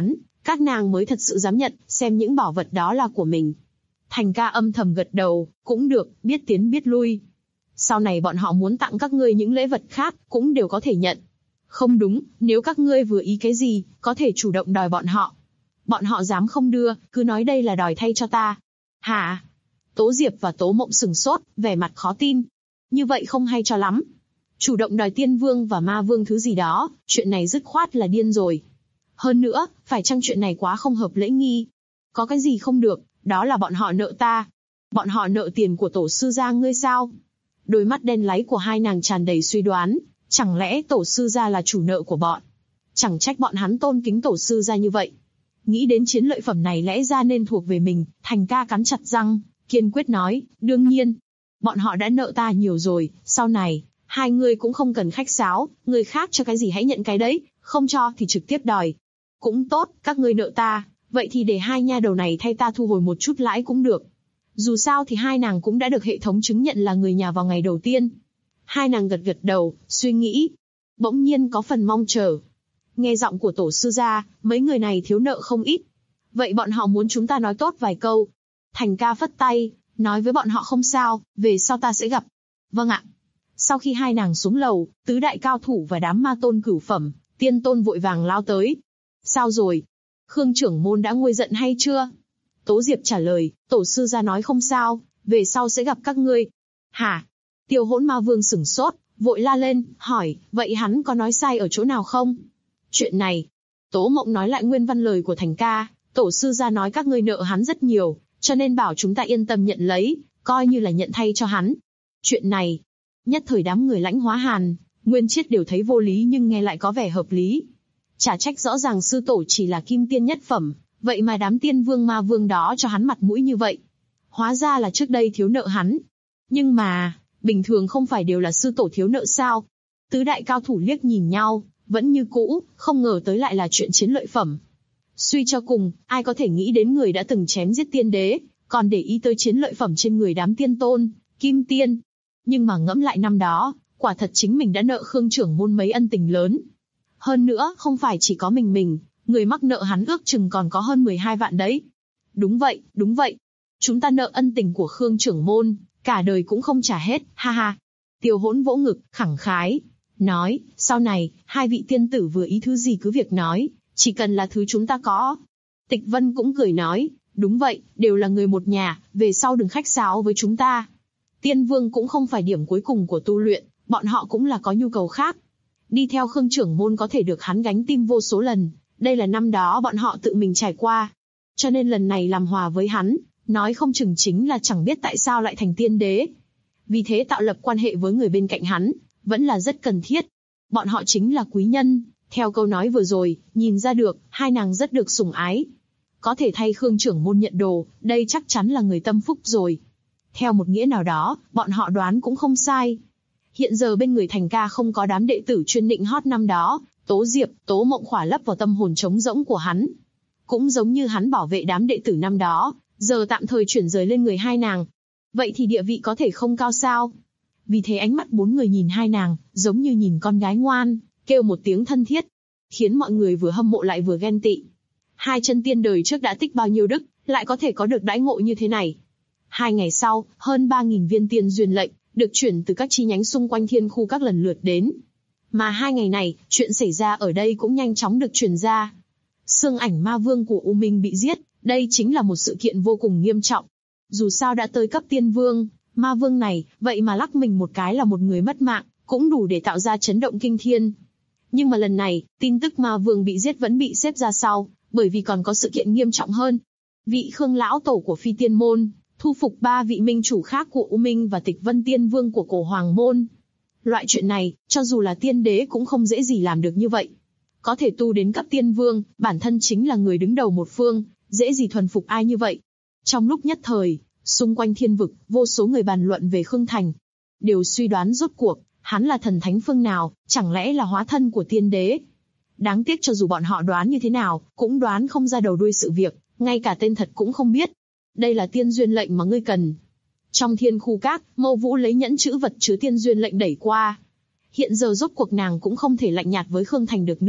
các nàng mới thật sự dám nhận, xem những bảo vật đó là của mình. Thành ca âm thầm gật đầu, cũng được, biết tiến biết lui. Sau này bọn họ muốn tặng các ngươi những lễ vật khác, cũng đều có thể nhận. Không đúng, nếu các ngươi vừa ý cái gì, có thể chủ động đòi bọn họ. Bọn họ dám không đưa, cứ nói đây là đòi thay cho ta. Hả? Tố Diệp và Tố Mộng sừng sốt, vẻ mặt khó tin. Như vậy không hay cho lắm. Chủ động đòi tiên vương và ma vương thứ gì đó, chuyện này dứt khoát là điên rồi. Hơn nữa, phải chăng chuyện này quá không hợp lễ nghi? Có cái gì không được, đó là bọn họ nợ ta. Bọn họ nợ tiền của tổ sư gia ngươi sao? Đôi mắt đen láy của hai nàng tràn đầy suy đoán, chẳng lẽ tổ sư gia là chủ nợ của bọn? Chẳng trách bọn hắn tôn kính tổ sư gia như vậy. Nghĩ đến chiến lợi phẩm này lẽ ra nên thuộc về mình, Thành ca cắn chặt răng, kiên quyết nói, đương nhiên. Bọn họ đã nợ ta nhiều rồi, sau này, hai người cũng không cần khách sáo, người khác cho cái gì hãy nhận cái đấy, không cho thì trực tiếp đòi. Cũng tốt, các ngươi nợ ta, vậy thì để hai nha đầu này thay ta thu hồi một chút lãi cũng được. Dù sao thì hai nàng cũng đã được hệ thống chứng nhận là người nhà vào ngày đầu tiên. Hai nàng gật gật đầu, suy nghĩ. Bỗng nhiên có phần mong chờ. Nghe giọng của tổ sư gia, mấy người này thiếu nợ không ít. Vậy bọn họ muốn chúng ta nói tốt vài câu. Thành ca phất tay, nói với bọn họ không sao, về sau ta sẽ gặp. Vâng ạ. Sau khi hai nàng xuống lầu, tứ đại cao thủ và đám ma tôn cửu phẩm, tiên tôn vội vàng lao tới. Sao rồi? Khương trưởng môn đã nguôi giận hay chưa? Tố Diệp trả lời, tổ sư gia nói không sao, về sau sẽ gặp các ngươi. Hả? Tiêu Hỗn Ma Vương sửng sốt, vội la lên, hỏi, vậy hắn có nói sai ở chỗ nào không? Chuyện này, Tố Mộng nói lại nguyên văn lời của Thành ca, tổ sư gia nói các ngươi nợ hắn rất nhiều, cho nên bảo chúng ta yên tâm nhận lấy, coi như là nhận thay cho hắn. Chuyện này, nhất thời đám người Lãnh Hóa Hàn, Nguyên Chiết đều thấy vô lý nhưng nghe lại có vẻ hợp lý. Chả trách rõ ràng sư tổ chỉ là kim tiên nhất phẩm, vậy mà đám tiên vương ma vương đó cho hắn mặt mũi như vậy. Hóa ra là trước đây thiếu nợ hắn. Nhưng mà, bình thường không phải đều là sư tổ thiếu nợ sao? Tứ đại cao thủ liếc nhìn nhau, vẫn như cũ, không ngờ tới lại là chuyện chiến lợi phẩm. Suy cho cùng, ai có thể nghĩ đến người đã từng chém giết tiên đế, còn để ý tới chiến lợi phẩm trên người đám tiên tôn, kim tiên. Nhưng mà ngẫm lại năm đó, quả thật chính mình đã nợ Khương trưởng môn mấy ân tình lớn. Hơn nữa, không phải chỉ có mình, người mắc nợ hắn ước chừng còn có hơn 12 vạn đấy. Đúng vậy. Chúng ta nợ ân tình của Khương trưởng môn, cả đời cũng không trả hết, ha ha. Tiêu Hỗn vỗ ngực, khẳng khái. Nói, sau này, hai vị tiên tử vừa ý thứ gì cứ việc nói, chỉ cần là thứ chúng ta có. Tịch Vân cũng cười nói, đúng vậy, đều là người một nhà, về sau đừng khách sáo với chúng ta. Tiên vương cũng không phải điểm cuối cùng của tu luyện, bọn họ cũng là có nhu cầu khác. Đi theo Khương trưởng môn có thể được hắn gánh tim vô số lần, đây là năm đó bọn họ tự mình trải qua. Cho nên lần này làm hòa với hắn, nói không chừng chính là chẳng biết tại sao lại thành tiên đế. Vì thế tạo lập quan hệ với người bên cạnh hắn, vẫn là rất cần thiết. Bọn họ chính là quý nhân, theo câu nói vừa rồi, nhìn ra được, hai nàng rất được sủng ái. Có thể thay Khương trưởng môn nhận đồ, đây chắc chắn là người tâm phúc rồi. Theo một nghĩa nào đó, bọn họ đoán cũng không sai. Hiện giờ bên người Thành ca không có đám đệ tử chuyên nịnh hót năm đó, Tố Diệp, Tố Mộng khỏa lấp vào tâm hồn trống rỗng của hắn. Cũng giống như hắn bảo vệ đám đệ tử năm đó, giờ tạm thời chuyển rời lên người hai nàng. Vậy thì địa vị có thể không cao sao? Vì thế ánh mắt bốn người nhìn hai nàng, giống như nhìn con gái ngoan, kêu một tiếng thân thiết, khiến mọi người vừa hâm mộ lại vừa ghen tị. Hai chân tiên đời trước đã tích bao nhiêu đức, lại có thể có được đãi ngộ như thế này. 2 ngày sau, hơn 3.000 viên tiên duyên lệnh, được chuyển từ các chi nhánh xung quanh thiên khu các lần lượt đến. Mà 2 ngày này, chuyện xảy ra ở đây cũng nhanh chóng được truyền ra. Xương ảnh ma vương của U Minh bị giết, đây chính là một sự kiện vô cùng nghiêm trọng. Dù sao đã tới cấp tiên vương, ma vương này, vậy mà lắc mình một cái là một người mất mạng, cũng đủ để tạo ra chấn động kinh thiên. Nhưng mà lần này, tin tức ma vương bị giết vẫn bị xếp ra sau, bởi vì còn có sự kiện nghiêm trọng hơn. Vị Khương lão tổ của Phi Tiên môn, thu phục 3 vị minh chủ khác của U Minh và Tịch Vân Tiên Vương của Cổ Hoàng môn. Loại chuyện này, cho dù là tiên đế cũng không dễ gì làm được như vậy. Có thể tu đến cấp tiên vương, bản thân chính là người đứng đầu một phương, dễ gì thuần phục ai như vậy. Trong lúc nhất thời, xung quanh thiên vực, vô số người bàn luận về Khương Thành. Đều suy đoán rốt cuộc, hắn là thần thánh phương nào, chẳng lẽ là hóa thân của tiên đế. Đáng tiếc cho dù bọn họ đoán như thế nào, cũng đoán không ra đầu đuôi sự việc, ngay cả tên thật cũng không biết. Đây là tiên duyên lệnh mà ngươi cần. Trong thiên khu các, Mâu Vũ lấy nhẫn chữ vật chứa tiên duyên lệnh đẩy qua. Hiện giờ rốt cuộc nàng cũng không thể lạnh nhạt với Khương Thành được nữa,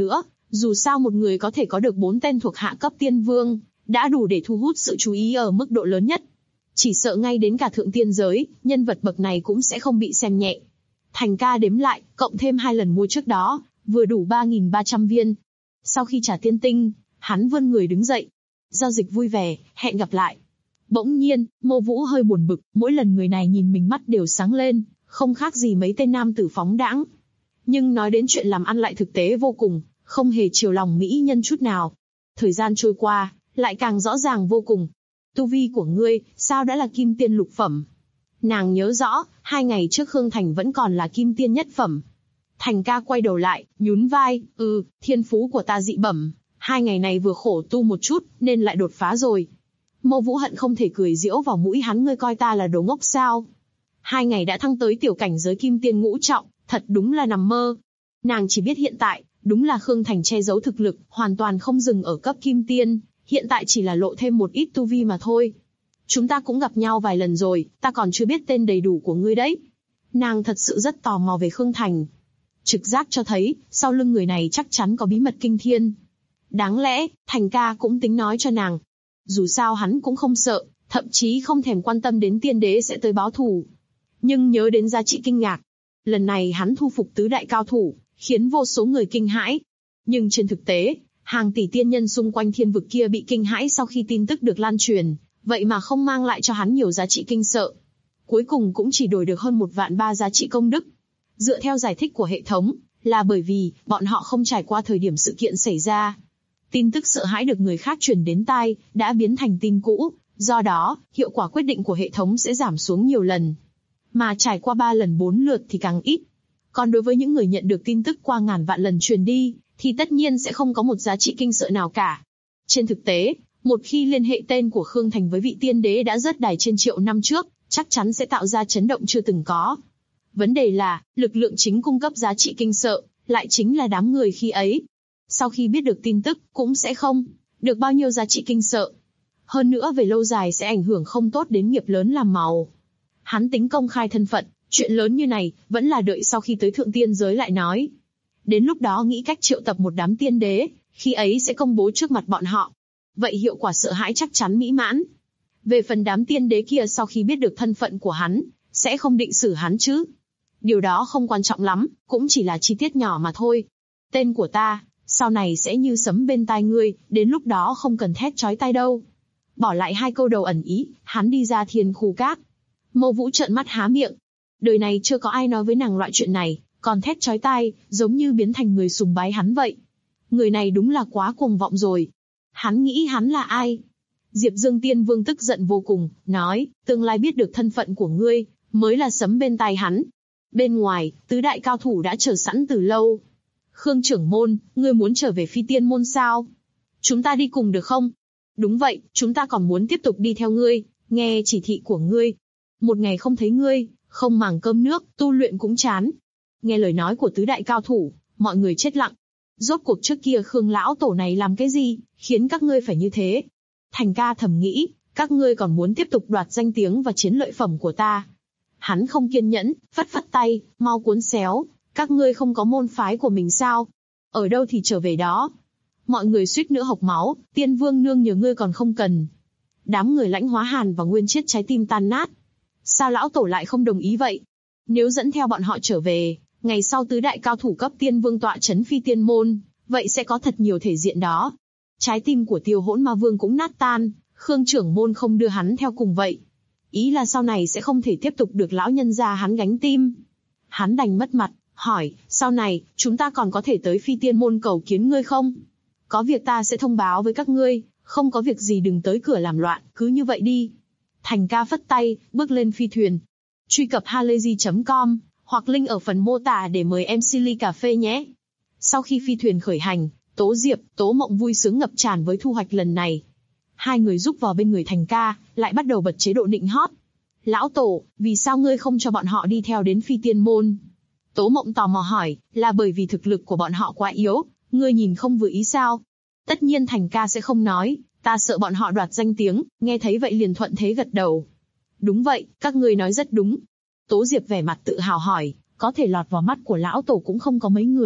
Dù sao một người có thể có được 4 tên thuộc hạ cấp tiên vương, đã đủ để thu hút sự chú ý ở mức độ lớn nhất. Chỉ sợ ngay đến cả thượng tiên giới, nhân vật bậc này cũng sẽ không bị xem nhẹ. Thành ca đếm lại, cộng thêm 2 lần mua trước đó, vừa đủ 3.300 viên. Sau khi trả tiên tinh, hắn vươn người đứng dậy. Giao dịch vui vẻ, hẹn gặp lại. Bỗng nhiên, Mộ Vũ hơi buồn bực, mỗi lần người này nhìn mình mắt đều sáng lên, không khác gì mấy tên nam tử phóng đãng. Nhưng nói đến chuyện làm ăn lại thực tế vô cùng, không hề chiều lòng mỹ nhân chút nào. Thời gian trôi qua, lại càng rõ ràng vô cùng. Tu vi của ngươi, sao đã là kim tiên lục phẩm? Nàng nhớ rõ, 2 ngày trước Khương Thành vẫn còn là kim tiên nhất phẩm. Thành ca quay đầu lại, nhún vai, thiên phú của ta dị bẩm, 2 ngày này vừa khổ tu một chút, nên lại đột phá rồi. Mộ Vũ hận không thể cười giễu vào mũi hắn, ngươi coi ta là đồ ngốc sao? 2 ngày đã thăng tới tiểu cảnh giới kim tiên ngũ trọng, thật đúng là nằm mơ. Nàng chỉ biết hiện tại, đúng là Khương Thành che giấu thực lực, hoàn toàn không dừng ở cấp kim tiên, hiện tại chỉ là lộ thêm một ít tu vi mà thôi. Chúng ta cũng gặp nhau vài lần rồi, ta còn chưa biết tên đầy đủ của ngươi đấy. Nàng thật sự rất tò mò về Khương Thành. Trực giác cho thấy, sau lưng người này chắc chắn có bí mật kinh thiên. Đáng lẽ, Thành ca cũng tính nói cho nàng. Dù sao hắn cũng không sợ, thậm chí không thèm quan tâm đến tiên đế sẽ tới báo thù. Nhưng nhớ đến giá trị kinh ngạc. Lần này hắn thu phục tứ đại cao thủ, khiến vô số người kinh hãi. Nhưng trên thực tế, hàng tỷ tiên nhân xung quanh thiên vực kia bị kinh hãi sau khi tin tức được lan truyền, vậy mà không mang lại cho hắn nhiều giá trị kinh sợ. Cuối cùng cũng chỉ đổi được hơn 1.300.000 giá trị công đức. Dựa theo giải thích của hệ thống, là bởi vì bọn họ không trải qua thời điểm sự kiện xảy ra. Tin tức sợ hãi được người khác truyền đến tai, đã biến thành tin cũ, do đó, hiệu quả quyết định của hệ thống sẽ giảm xuống nhiều lần. Mà trải qua 3 lần 4 lượt thì càng ít. Còn đối với những người nhận được tin tức qua ngàn vạn lần truyền đi, thì tất nhiên sẽ không có một giá trị kinh sợ nào cả. Trên thực tế, một khi liên hệ tên của Khương Thành với vị tiên đế đã rớt đài trên triệu năm trước, chắc chắn sẽ tạo ra chấn động chưa từng có. Vấn đề là, lực lượng chính cung cấp giá trị kinh sợ, lại chính là đám người khi ấy. Sau khi biết được tin tức, cũng sẽ không được bao nhiêu giá trị kinh sợ. Hơn nữa về lâu dài sẽ ảnh hưởng không tốt đến nghiệp lớn làm màu. Hắn tính công khai thân phận, chuyện lớn như này, vẫn là đợi sau khi tới thượng tiên giới lại nói. Đến lúc đó nghĩ cách triệu tập một đám tiên đế, khi ấy sẽ công bố trước mặt bọn họ. Vậy hiệu quả sợ hãi chắc chắn mỹ mãn. Về phần đám tiên đế kia sau khi biết được thân phận của hắn, sẽ không định xử hắn chứ. Điều đó không quan trọng lắm, cũng chỉ là chi tiết nhỏ mà thôi. Tên của ta, sau này sẽ như sấm bên tai ngươi, đến lúc đó không cần thét chói tai đâu. Bỏ lại 2 câu đầu ẩn ý, hắn đi ra thiên khu các. Mộ Vũ trợn mắt há miệng. Đời này chưa có ai nói với nàng loại chuyện này, còn thét chói tai, giống như biến thành người sùng bái hắn vậy. Người này đúng là quá cuồng vọng rồi. Hắn nghĩ hắn là ai? Diệp Dương Tiên Vương tức giận vô cùng, nói, tương lai biết được thân phận của ngươi, mới là sấm bên tai hắn. Bên ngoài, tứ đại cao thủ đã chờ sẵn từ lâu. Khương trưởng môn, ngươi muốn trở về Phi Tiên môn sao? Chúng ta đi cùng được không? Đúng vậy, chúng ta còn muốn tiếp tục đi theo ngươi, nghe chỉ thị của ngươi. Một ngày không thấy ngươi, không màng cơm nước, tu luyện cũng chán. Nghe lời nói của tứ đại cao thủ, mọi người chết lặng. Rốt cuộc trước kia Khương lão tổ này làm cái gì, khiến các ngươi phải như thế? Thành ca thầm nghĩ, các ngươi còn muốn tiếp tục đoạt danh tiếng và chiến lợi phẩm của ta. Hắn không kiên nhẫn, phất phất tay, mau cuốn xéo, các ngươi không có môn phái của mình sao? Ở đâu thì trở về đó. Mọi người suýt nữa hộc máu, Tiên Vương nương nhờ ngươi còn không cần. Đám người Lãnh Hóa Hàn và Nguyên Chiết trái tim tan nát. Sao lão tổ lại không đồng ý vậy? Nếu dẫn theo bọn họ trở về, ngày sau tứ đại cao thủ cấp Tiên Vương tọa chấn Phi Tiên môn, vậy sẽ có thật nhiều thể diện đó. Trái tim của Tiêu Hỗn Ma Vương cũng nát tan, Khương trưởng môn không đưa hắn theo cùng vậy. Ý là sau này sẽ không thể tiếp tục được lão nhân gia hắn gánh tim. Hắn đành mất mặt, hỏi, sau này, chúng ta còn có thể tới Phi Tiên môn cầu kiến ngươi không? Có việc ta sẽ thông báo với các ngươi, không có việc gì đừng tới cửa làm loạn, cứ như vậy đi. Thành ca phất tay, bước lên phi thuyền. Truy cập halayzi.com, hoặc link ở phần mô tả để mời em Silly cà phê nhé. Sau khi phi thuyền khởi hành, Tố Diệp, Tố Mộng vui sướng ngập tràn với thu hoạch lần này. 2 người rúc vào bên người Thành ca, lại bắt đầu bật chế độ nịnh hót. Lão tổ, vì sao ngươi không cho bọn họ đi theo đến Phi Tiên môn? Tố Mộng tò mò hỏi, là bởi vì thực lực của bọn họ quá yếu, ngươi nhìn không vừa ý sao? Tất nhiên Thành ca sẽ không nói, ta sợ bọn họ đoạt danh tiếng, nghe thấy vậy liền thuận thế gật đầu. Đúng vậy, các ngươi nói rất đúng. Tố Diệp vẻ mặt tự hào hỏi, có thể lọt vào mắt của lão tổ cũng không có mấy người,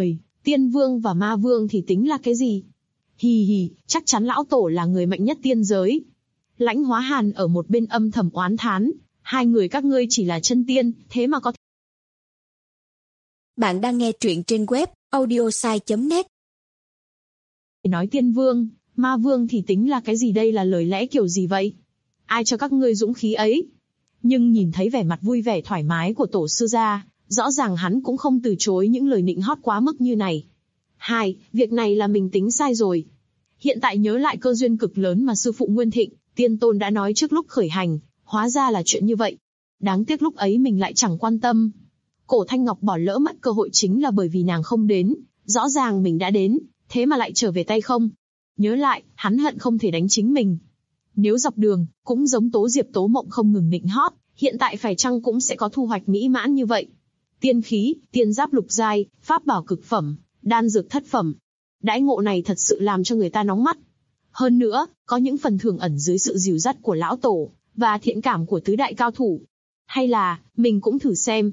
Tiên vương và ma vương thì tính là cái gì? Hì hì, chắc chắn lão tổ là người mạnh nhất tiên giới. Lãnh Hóa Hàn ở một bên âm thầm oán thán, hai người các ngươi chỉ là chân tiên, thế mà có thể. Bạn đang nghe truyện trên web audiosai.net. Nói tiên vương, ma vương thì tính là cái gì, đây là lời lẽ kiểu gì vậy? Ai cho các ngươi dũng khí ấy? Nhưng nhìn thấy vẻ mặt vui vẻ thoải mái của tổ sư gia, rõ ràng hắn cũng không từ chối những lời nịnh hót quá mức như này. Việc này là mình tính sai rồi. Hiện tại nhớ lại cơ duyên cực lớn mà sư phụ Nguyên Thịnh, Tiên Tôn đã nói trước lúc khởi hành, hóa ra là chuyện như vậy. Đáng tiếc lúc ấy mình lại chẳng quan tâm. Cổ Thanh Ngọc bỏ lỡ mất cơ hội chính là bởi vì nàng không đến, rõ ràng mình đã đến, thế mà lại trở về tay không. Nhớ lại, hắn hận không thể đánh chính mình. Nếu dọc đường, cũng giống Tố Diệp Tố Mộng không ngừng nịnh hót, hiện tại phải chăng cũng sẽ có thu hoạch mỹ mãn như vậy. Tiên khí, tiên giáp lục giai, pháp bảo cực phẩm, đan dược thất phẩm. Đãi ngộ này thật sự làm cho người ta nóng mắt. Hơn nữa, có những phần thưởng ẩn dưới sự dìu dắt của lão tổ, và thiện cảm của tứ đại cao thủ. Hay là, mình cũng thử xem.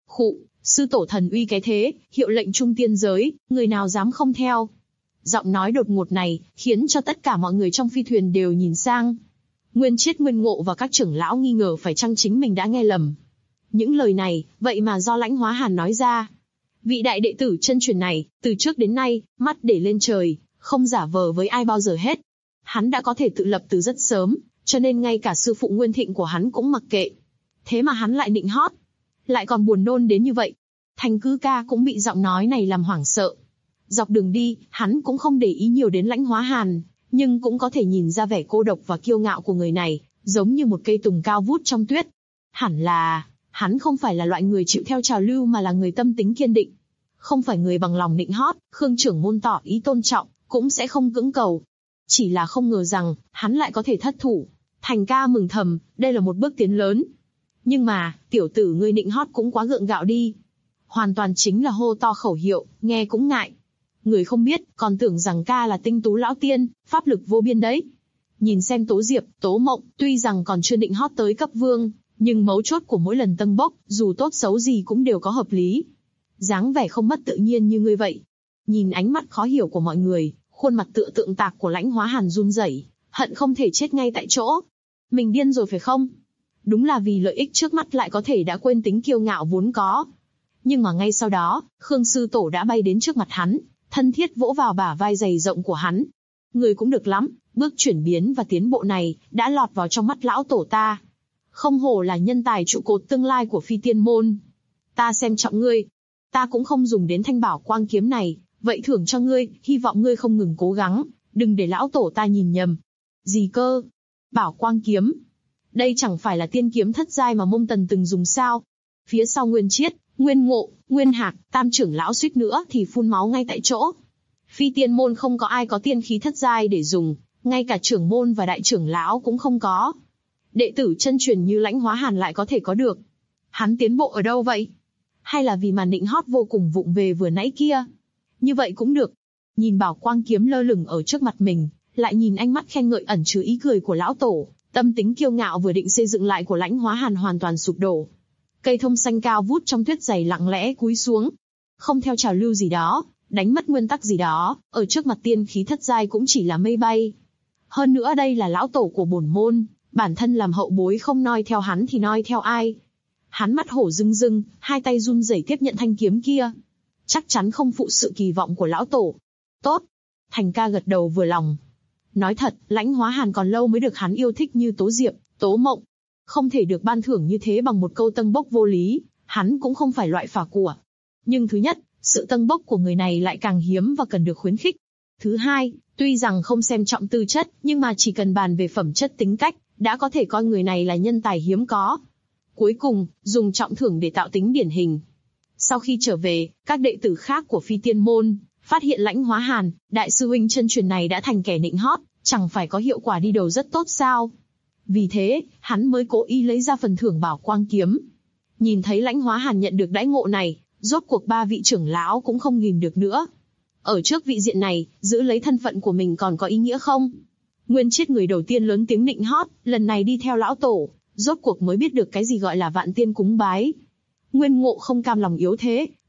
Sư tổ thần uy cái thế, hiệu lệnh trung tiên giới, người nào dám không theo. Giọng nói đột ngột này, khiến cho tất cả mọi người trong phi thuyền đều nhìn sang. Nguyên Chiết, Nguyên Ngộ và các trưởng lão nghi ngờ phải chăng chính mình đã nghe lầm. Những lời này, vậy mà do Lãnh Hóa Hàn nói ra. Vị đại đệ tử chân truyền này, từ trước đến nay, mắt để lên trời, không giả vờ với ai bao giờ hết. Hắn đã có thể tự lập từ rất sớm, cho nên ngay cả sư phụ Nguyên Thịnh của hắn cũng mặc kệ. Thế mà hắn lại nịnh hót, lại còn buồn nôn đến như vậy. Thành Cư Ca cũng bị giọng nói này làm hoảng sợ. Dọc đường đi, hắn cũng không để ý nhiều đến Lãnh Hóa Hàn, nhưng cũng có thể nhìn ra vẻ cô độc và kiêu ngạo của người này, giống như một cây tùng cao vút trong tuyết. Hẳn là, hắn không phải là loại người chịu theo trào lưu mà là người tâm tính kiên định. Không phải người bằng lòng nịnh hót, Khương trưởng môn tỏ ý tôn trọng, cũng sẽ không cưỡng cầu. Chỉ là không ngờ rằng, hắn lại có thể thất thủ. Thành ca mừng thầm, đây là một bước tiến lớn. Nhưng mà, tiểu tử ngươi nịnh hót cũng quá gượng gạo đi. Hoàn toàn chính là hô to khẩu hiệu, nghe cũng ngại. Người không biết, còn tưởng rằng ca là tinh tú lão tiên, pháp lực vô biên đấy. Nhìn xem Tố Diệp, Tố Mộng, tuy rằng còn chưa nịnh hót tới cấp vương, nhưng mấu chốt của mỗi lần tâng bốc, dù tốt xấu gì cũng đều có hợp lý. Dáng vẻ không mất tự nhiên như ngươi vậy. Nhìn ánh mắt khó hiểu của mọi người, khuôn mặt tựa tượng tạc của Lãnh Hóa Hàn run rẩy, hận không thể chết ngay tại chỗ. Mình điên rồi phải không? Đúng là vì lợi ích trước mắt lại có thể đã quên tính kiêu ngạo vốn có. Nhưng mà ngay sau đó, Khương sư tổ đã bay đến trước mặt hắn, thân thiết vỗ vào bả vai dày rộng của hắn. Người cũng được lắm, bước chuyển biến và tiến bộ này đã lọt vào trong mắt lão tổ ta. Không hổ là nhân tài trụ cột tương lai của Phi Tiên môn. Ta xem trọng ngươi. Ta cũng không dùng đến thanh bảo quang kiếm này, vậy thưởng cho ngươi, hy vọng ngươi không ngừng cố gắng, đừng để lão tổ ta nhìn nhầm. Gì cơ? Bảo quang kiếm? Đây chẳng phải là tiên kiếm thất giai mà Mông Tần từng dùng sao? Phía sau Nguyên Chiết, Nguyên Ngộ, Nguyên Hạc, tam trưởng lão suýt nữa thì phun máu ngay tại chỗ. Phi Tiên môn không có ai có tiên khí thất giai để dùng, ngay cả trưởng môn và đại trưởng lão cũng không có. Đệ tử chân truyền như Lãnh Hóa Hàn lại có thể có được. Hắn tiến bộ ở đâu vậy? Hay là vì màn nịnh hót vô cùng vụng về vừa nãy kia? Như vậy cũng được. Nhìn bảo quang kiếm lơ lửng ở trước mặt mình, lại nhìn ánh mắt khen ngợi ẩn chứa ý cười của lão tổ, tâm tính kiêu ngạo vừa định xây dựng lại của Lãnh Hóa Hàn hoàn toàn sụp đổ. Cây thông xanh cao vút trong tuyết dày lặng lẽ cúi xuống. Không theo trào lưu gì đó, đánh mất nguyên tắc gì đó, ở trước mặt tiên khí thất giai cũng chỉ là mây bay. Hơn nữa đây là lão tổ của bổn môn, bản thân làm hậu bối không noi theo hắn thì noi theo ai. Hắn mắt hổ rưng rưng, hai tay run rẩy tiếp nhận thanh kiếm kia. Chắc chắn không phụ sự kỳ vọng của lão tổ. Tốt. Thành ca gật đầu vừa lòng. Nói thật, Lãnh Hóa Hàn còn lâu mới được hắn yêu thích như Tố Diệp, Tố Mộng. Không thể được ban thưởng như thế bằng một câu tâng bốc vô lý, hắn cũng không phải loại phả của. Nhưng thứ nhất, sự tâng bốc của người này lại càng hiếm và cần được khuyến khích. Thứ hai, tuy rằng không xem trọng tư chất, nhưng mà chỉ cần bàn về phẩm chất tính cách, đã có thể coi người này là nhân tài hiếm có. Cuối cùng, dùng trọng thưởng để tạo tính điển hình. Sau khi trở về, các đệ tử khác của Phi Tiên môn phát hiện Lãnh Hóa Hàn, đại sư huynh chân truyền này đã thành kẻ nịnh hót, chẳng phải có hiệu quả đi đầu rất tốt sao? Vì thế, hắn mới cố ý lấy ra phần thưởng bảo quang kiếm. Nhìn thấy Lãnh Hóa Hàn nhận được đãi ngộ này, rốt cuộc ba vị trưởng lão cũng không ghìm được nữa. Ở trước vị diện này, giữ lấy thân phận của mình còn có ý nghĩa không? Nguyên Chiết người đầu tiên lớn tiếng nịnh hót, lần này đi theo lão tổ, rốt cuộc mới biết được cái gì gọi là vạn tiên cúng bái. Nguyên Ngộ không cam lòng yếu thế,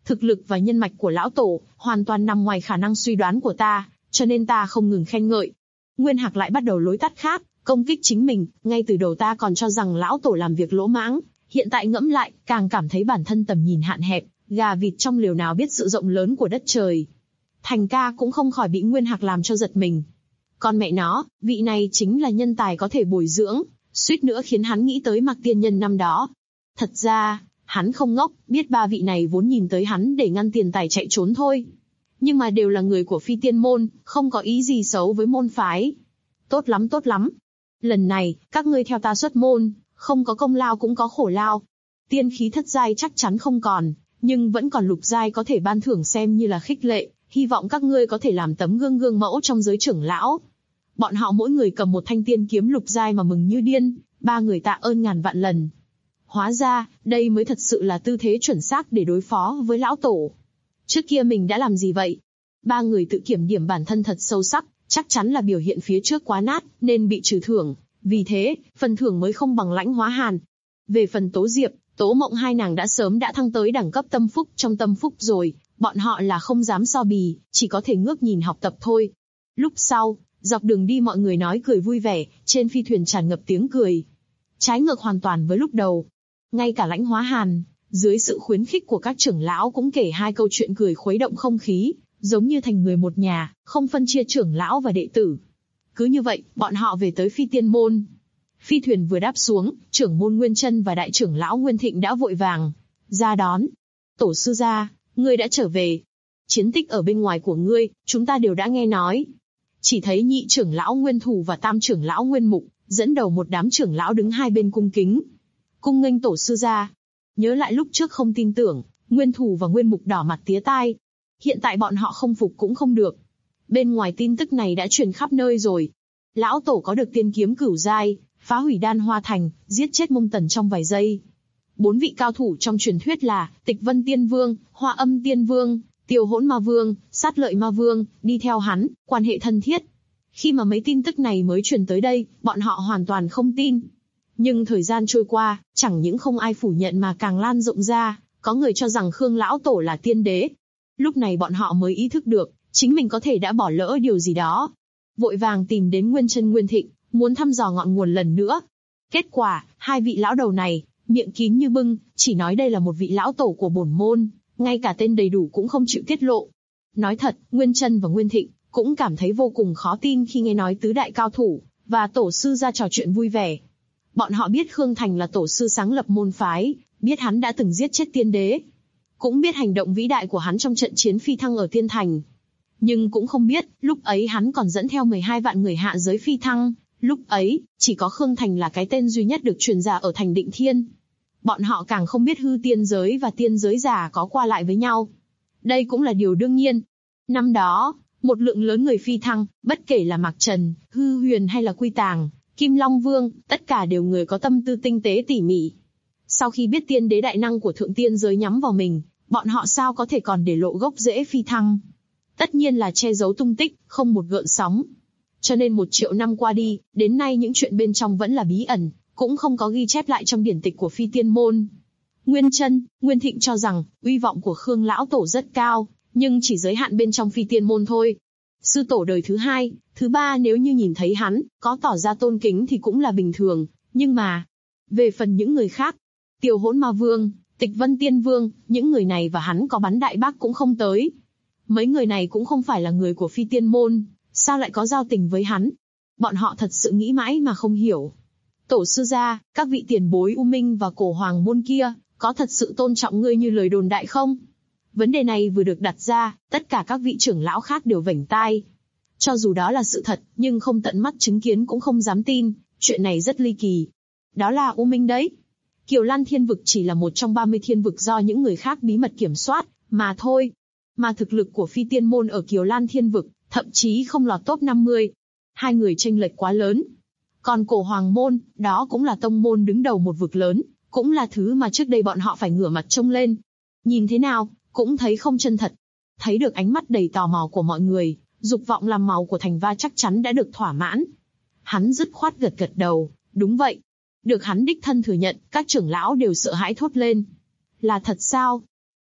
Thực lực và nhân mạch của lão tổ hoàn toàn nằm ngoài khả năng suy đoán của ta, cho nên ta không ngừng khen ngợi. Nguyên Hạc lại bắt đầu lối tắt khác, công kích chính mình. Ngay từ đầu ta còn cho rằng lão tổ làm việc lỗ mãng, hiện tại ngẫm lại, càng cảm thấy bản thân tầm nhìn hạn hẹp, gà vịt trong liều nào biết sự rộng lớn của đất trời. Thành ca cũng không khỏi bị Nguyên Hạc làm cho giật mình. Con mẹ nó, vị này chính là nhân tài có thể bồi dưỡng, suýt nữa khiến hắn nghĩ tới Mạc Tiên Nhân năm đó. Thật ra, hắn không ngốc, biết ba vị này vốn nhìn tới hắn để ngăn tiền tài chạy trốn thôi. Nhưng mà đều là người của Phi Tiên Môn, không có ý gì xấu với môn phái. Tốt lắm tốt lắm. Lần này, các ngươi theo ta xuất môn, không có công lao cũng có khổ lao. Tiên khí thất giai chắc chắn không còn, nhưng vẫn còn lục giai có thể ban thưởng xem như là khích lệ, hy vọng các ngươi có thể làm tấm gương gương mẫu trong giới trưởng lão. Bọn họ mỗi người cầm một thanh tiên kiếm lục giai mà mừng như điên, ba người tạ ơn ngàn vạn lần. Hóa ra, đây mới thật sự là tư thế chuẩn xác để đối phó với lão tổ. Trước kia mình đã làm gì vậy? Ba người tự kiểm điểm bản thân thật sâu sắc, chắc chắn là biểu hiện phía trước quá nát, nên bị trừ thưởng. Vì thế, phần thưởng mới không bằng Lãnh Hóa Hàn. Về phần Tố Diệp, Tố Mộng hai nàng đã sớm thăng tới đẳng cấp tâm phúc trong tâm phúc rồi, bọn họ là không dám so bì, chỉ có thể ngước nhìn học tập thôi. Lúc sau, dọc đường đi mọi người nói cười vui vẻ, trên phi thuyền tràn ngập tiếng cười. Trái ngược hoàn toàn với lúc đầu. Ngay cả Lãnh Hóa Hàn, dưới sự khuyến khích của các trưởng lão cũng kể hai câu chuyện cười khuấy động không khí, giống như thành người một nhà, không phân chia trưởng lão và đệ tử. Cứ như vậy, bọn họ về tới Phi Tiên Môn. Phi thuyền vừa đáp xuống, trưởng môn Nguyên Chân và đại trưởng lão Nguyên Thịnh đã vội vàng ra đón. Tổ sư gia, ngươi đã trở về. Chiến tích ở bên ngoài của ngươi, chúng ta đều đã nghe nói. Chỉ thấy nhị trưởng lão Nguyên Thù và tam trưởng lão Nguyên Mục dẫn đầu một đám trưởng lão đứng hai bên cung kính. Cung nghênh tổ sư gia. Nhớ lại lúc trước không tin tưởng, Nguyên Thù và Nguyên Mục đỏ mặt tía tai. Hiện tại bọn họ không phục cũng không được. Bên ngoài tin tức này đã truyền khắp nơi rồi. Lão tổ có được tiên kiếm cửu giai, phá hủy Đan Hoa Thành, giết chết Mông Tần trong vài giây. 4 vị cao thủ trong truyền thuyết là Tịch Vân Tiên Vương, Hoa Âm Tiên Vương, Tiêu Hỗn Ma Vương, Sát Lợi Ma Vương, đi theo hắn, quan hệ thân thiết. Khi mà mấy tin tức này mới truyền tới đây, bọn họ hoàn toàn không tin. Nhưng thời gian trôi qua, chẳng những không ai phủ nhận mà càng lan rộng ra, có người cho rằng Khương Lão Tổ là tiên đế. Lúc này bọn họ mới ý thức được, chính mình có thể đã bỏ lỡ điều gì đó. Vội vàng tìm đến Nguyên Chân Nguyên Thịnh, muốn thăm dò ngọn nguồn lần nữa. Kết quả, hai vị lão đầu này, miệng kín như bưng, chỉ nói đây là một vị lão tổ của bổn môn, ngay cả tên đầy đủ cũng không chịu tiết lộ. Nói thật, Nguyên Chân và Nguyên Thịnh cũng cảm thấy vô cùng khó tin khi nghe nói tứ đại cao thủ và tổ sư ra trò chuyện vui vẻ. Bọn họ biết Khương Thành là tổ sư sáng lập môn phái, biết hắn đã từng giết chết tiên đế, cũng biết hành động vĩ đại của hắn trong trận chiến phi thăng ở Tiên Thành. Nhưng cũng không biết, lúc ấy hắn còn dẫn theo 12 vạn người hạ giới phi thăng, lúc ấy, chỉ có Khương Thành là cái tên duy nhất được truyền ra ở thành Định Thiên. Bọn họ càng không biết hư tiên giới và tiên giới giả có qua lại với nhau. Đây cũng là điều đương nhiên. Năm đó, một lượng lớn người phi thăng, bất kể là Mạc Trần, Hư Huyền hay là Quy Tàng, Kim Long Vương, tất cả đều người có tâm tư tinh tế tỉ mỉ. Sau khi biết tiên đế đại năng của thượng tiên giới nhắm vào mình, bọn họ sao có thể còn để lộ gốc rễ phi thăng? Tất nhiên là che giấu tung tích, không một gợn sóng. Cho nên 1 triệu năm qua đi, đến nay những chuyện bên trong vẫn là bí ẩn, cũng không có ghi chép lại trong điển tịch của Phi Tiên Môn. Nguyên Chân, Nguyên Thịnh cho rằng, uy vọng của Khương Lão Tổ rất cao, nhưng chỉ giới hạn bên trong Phi Tiên Môn thôi. Sư tổ đời thứ 2, thứ 3 nếu như nhìn thấy hắn, có tỏ ra tôn kính thì cũng là bình thường, nhưng mà... Về phần những người khác, Tiêu Hỗn Ma Vương, Tịch Vân Tiên Vương, những người này và hắn có bắn đại bác cũng không tới. Mấy người này cũng không phải là người của Phi Tiên Môn, sao lại có giao tình với hắn? Bọn họ thật sự nghĩ mãi mà không hiểu. Tổ sư gia, các vị tiền bối U Minh và Cổ Hoàng môn kia, có thật sự tôn trọng ngươi như lời đồn đại không? Vấn đề này vừa được đặt ra, tất cả các vị trưởng lão khác đều vểnh tai. Cho dù đó là sự thật, nhưng không tận mắt chứng kiến cũng không dám tin, chuyện này rất ly kỳ. Đó là U Minh đấy. Kiều Lan Thiên Vực chỉ là một trong 30 thiên vực do những người khác bí mật kiểm soát, mà thôi. Mà thực lực của Phi Tiên Môn ở Kiều Lan Thiên Vực, thậm chí không lọt top 50. Hai người chênh lệch quá lớn. Còn Cổ Hoàng môn, đó cũng là tông môn đứng đầu một vực lớn, cũng là thứ mà trước đây bọn họ phải ngửa mặt trông lên. Nhìn thế nào, cũng thấy không chân thật. Thấy được ánh mắt đầy tò mò của mọi người, dục vọng làm màu của Thành Va chắc chắn đã được thỏa mãn. Hắn dứt khoát gật gật đầu, đúng vậy. Được hắn đích thân thừa nhận, các trưởng lão đều sợ hãi thốt lên. Là thật sao?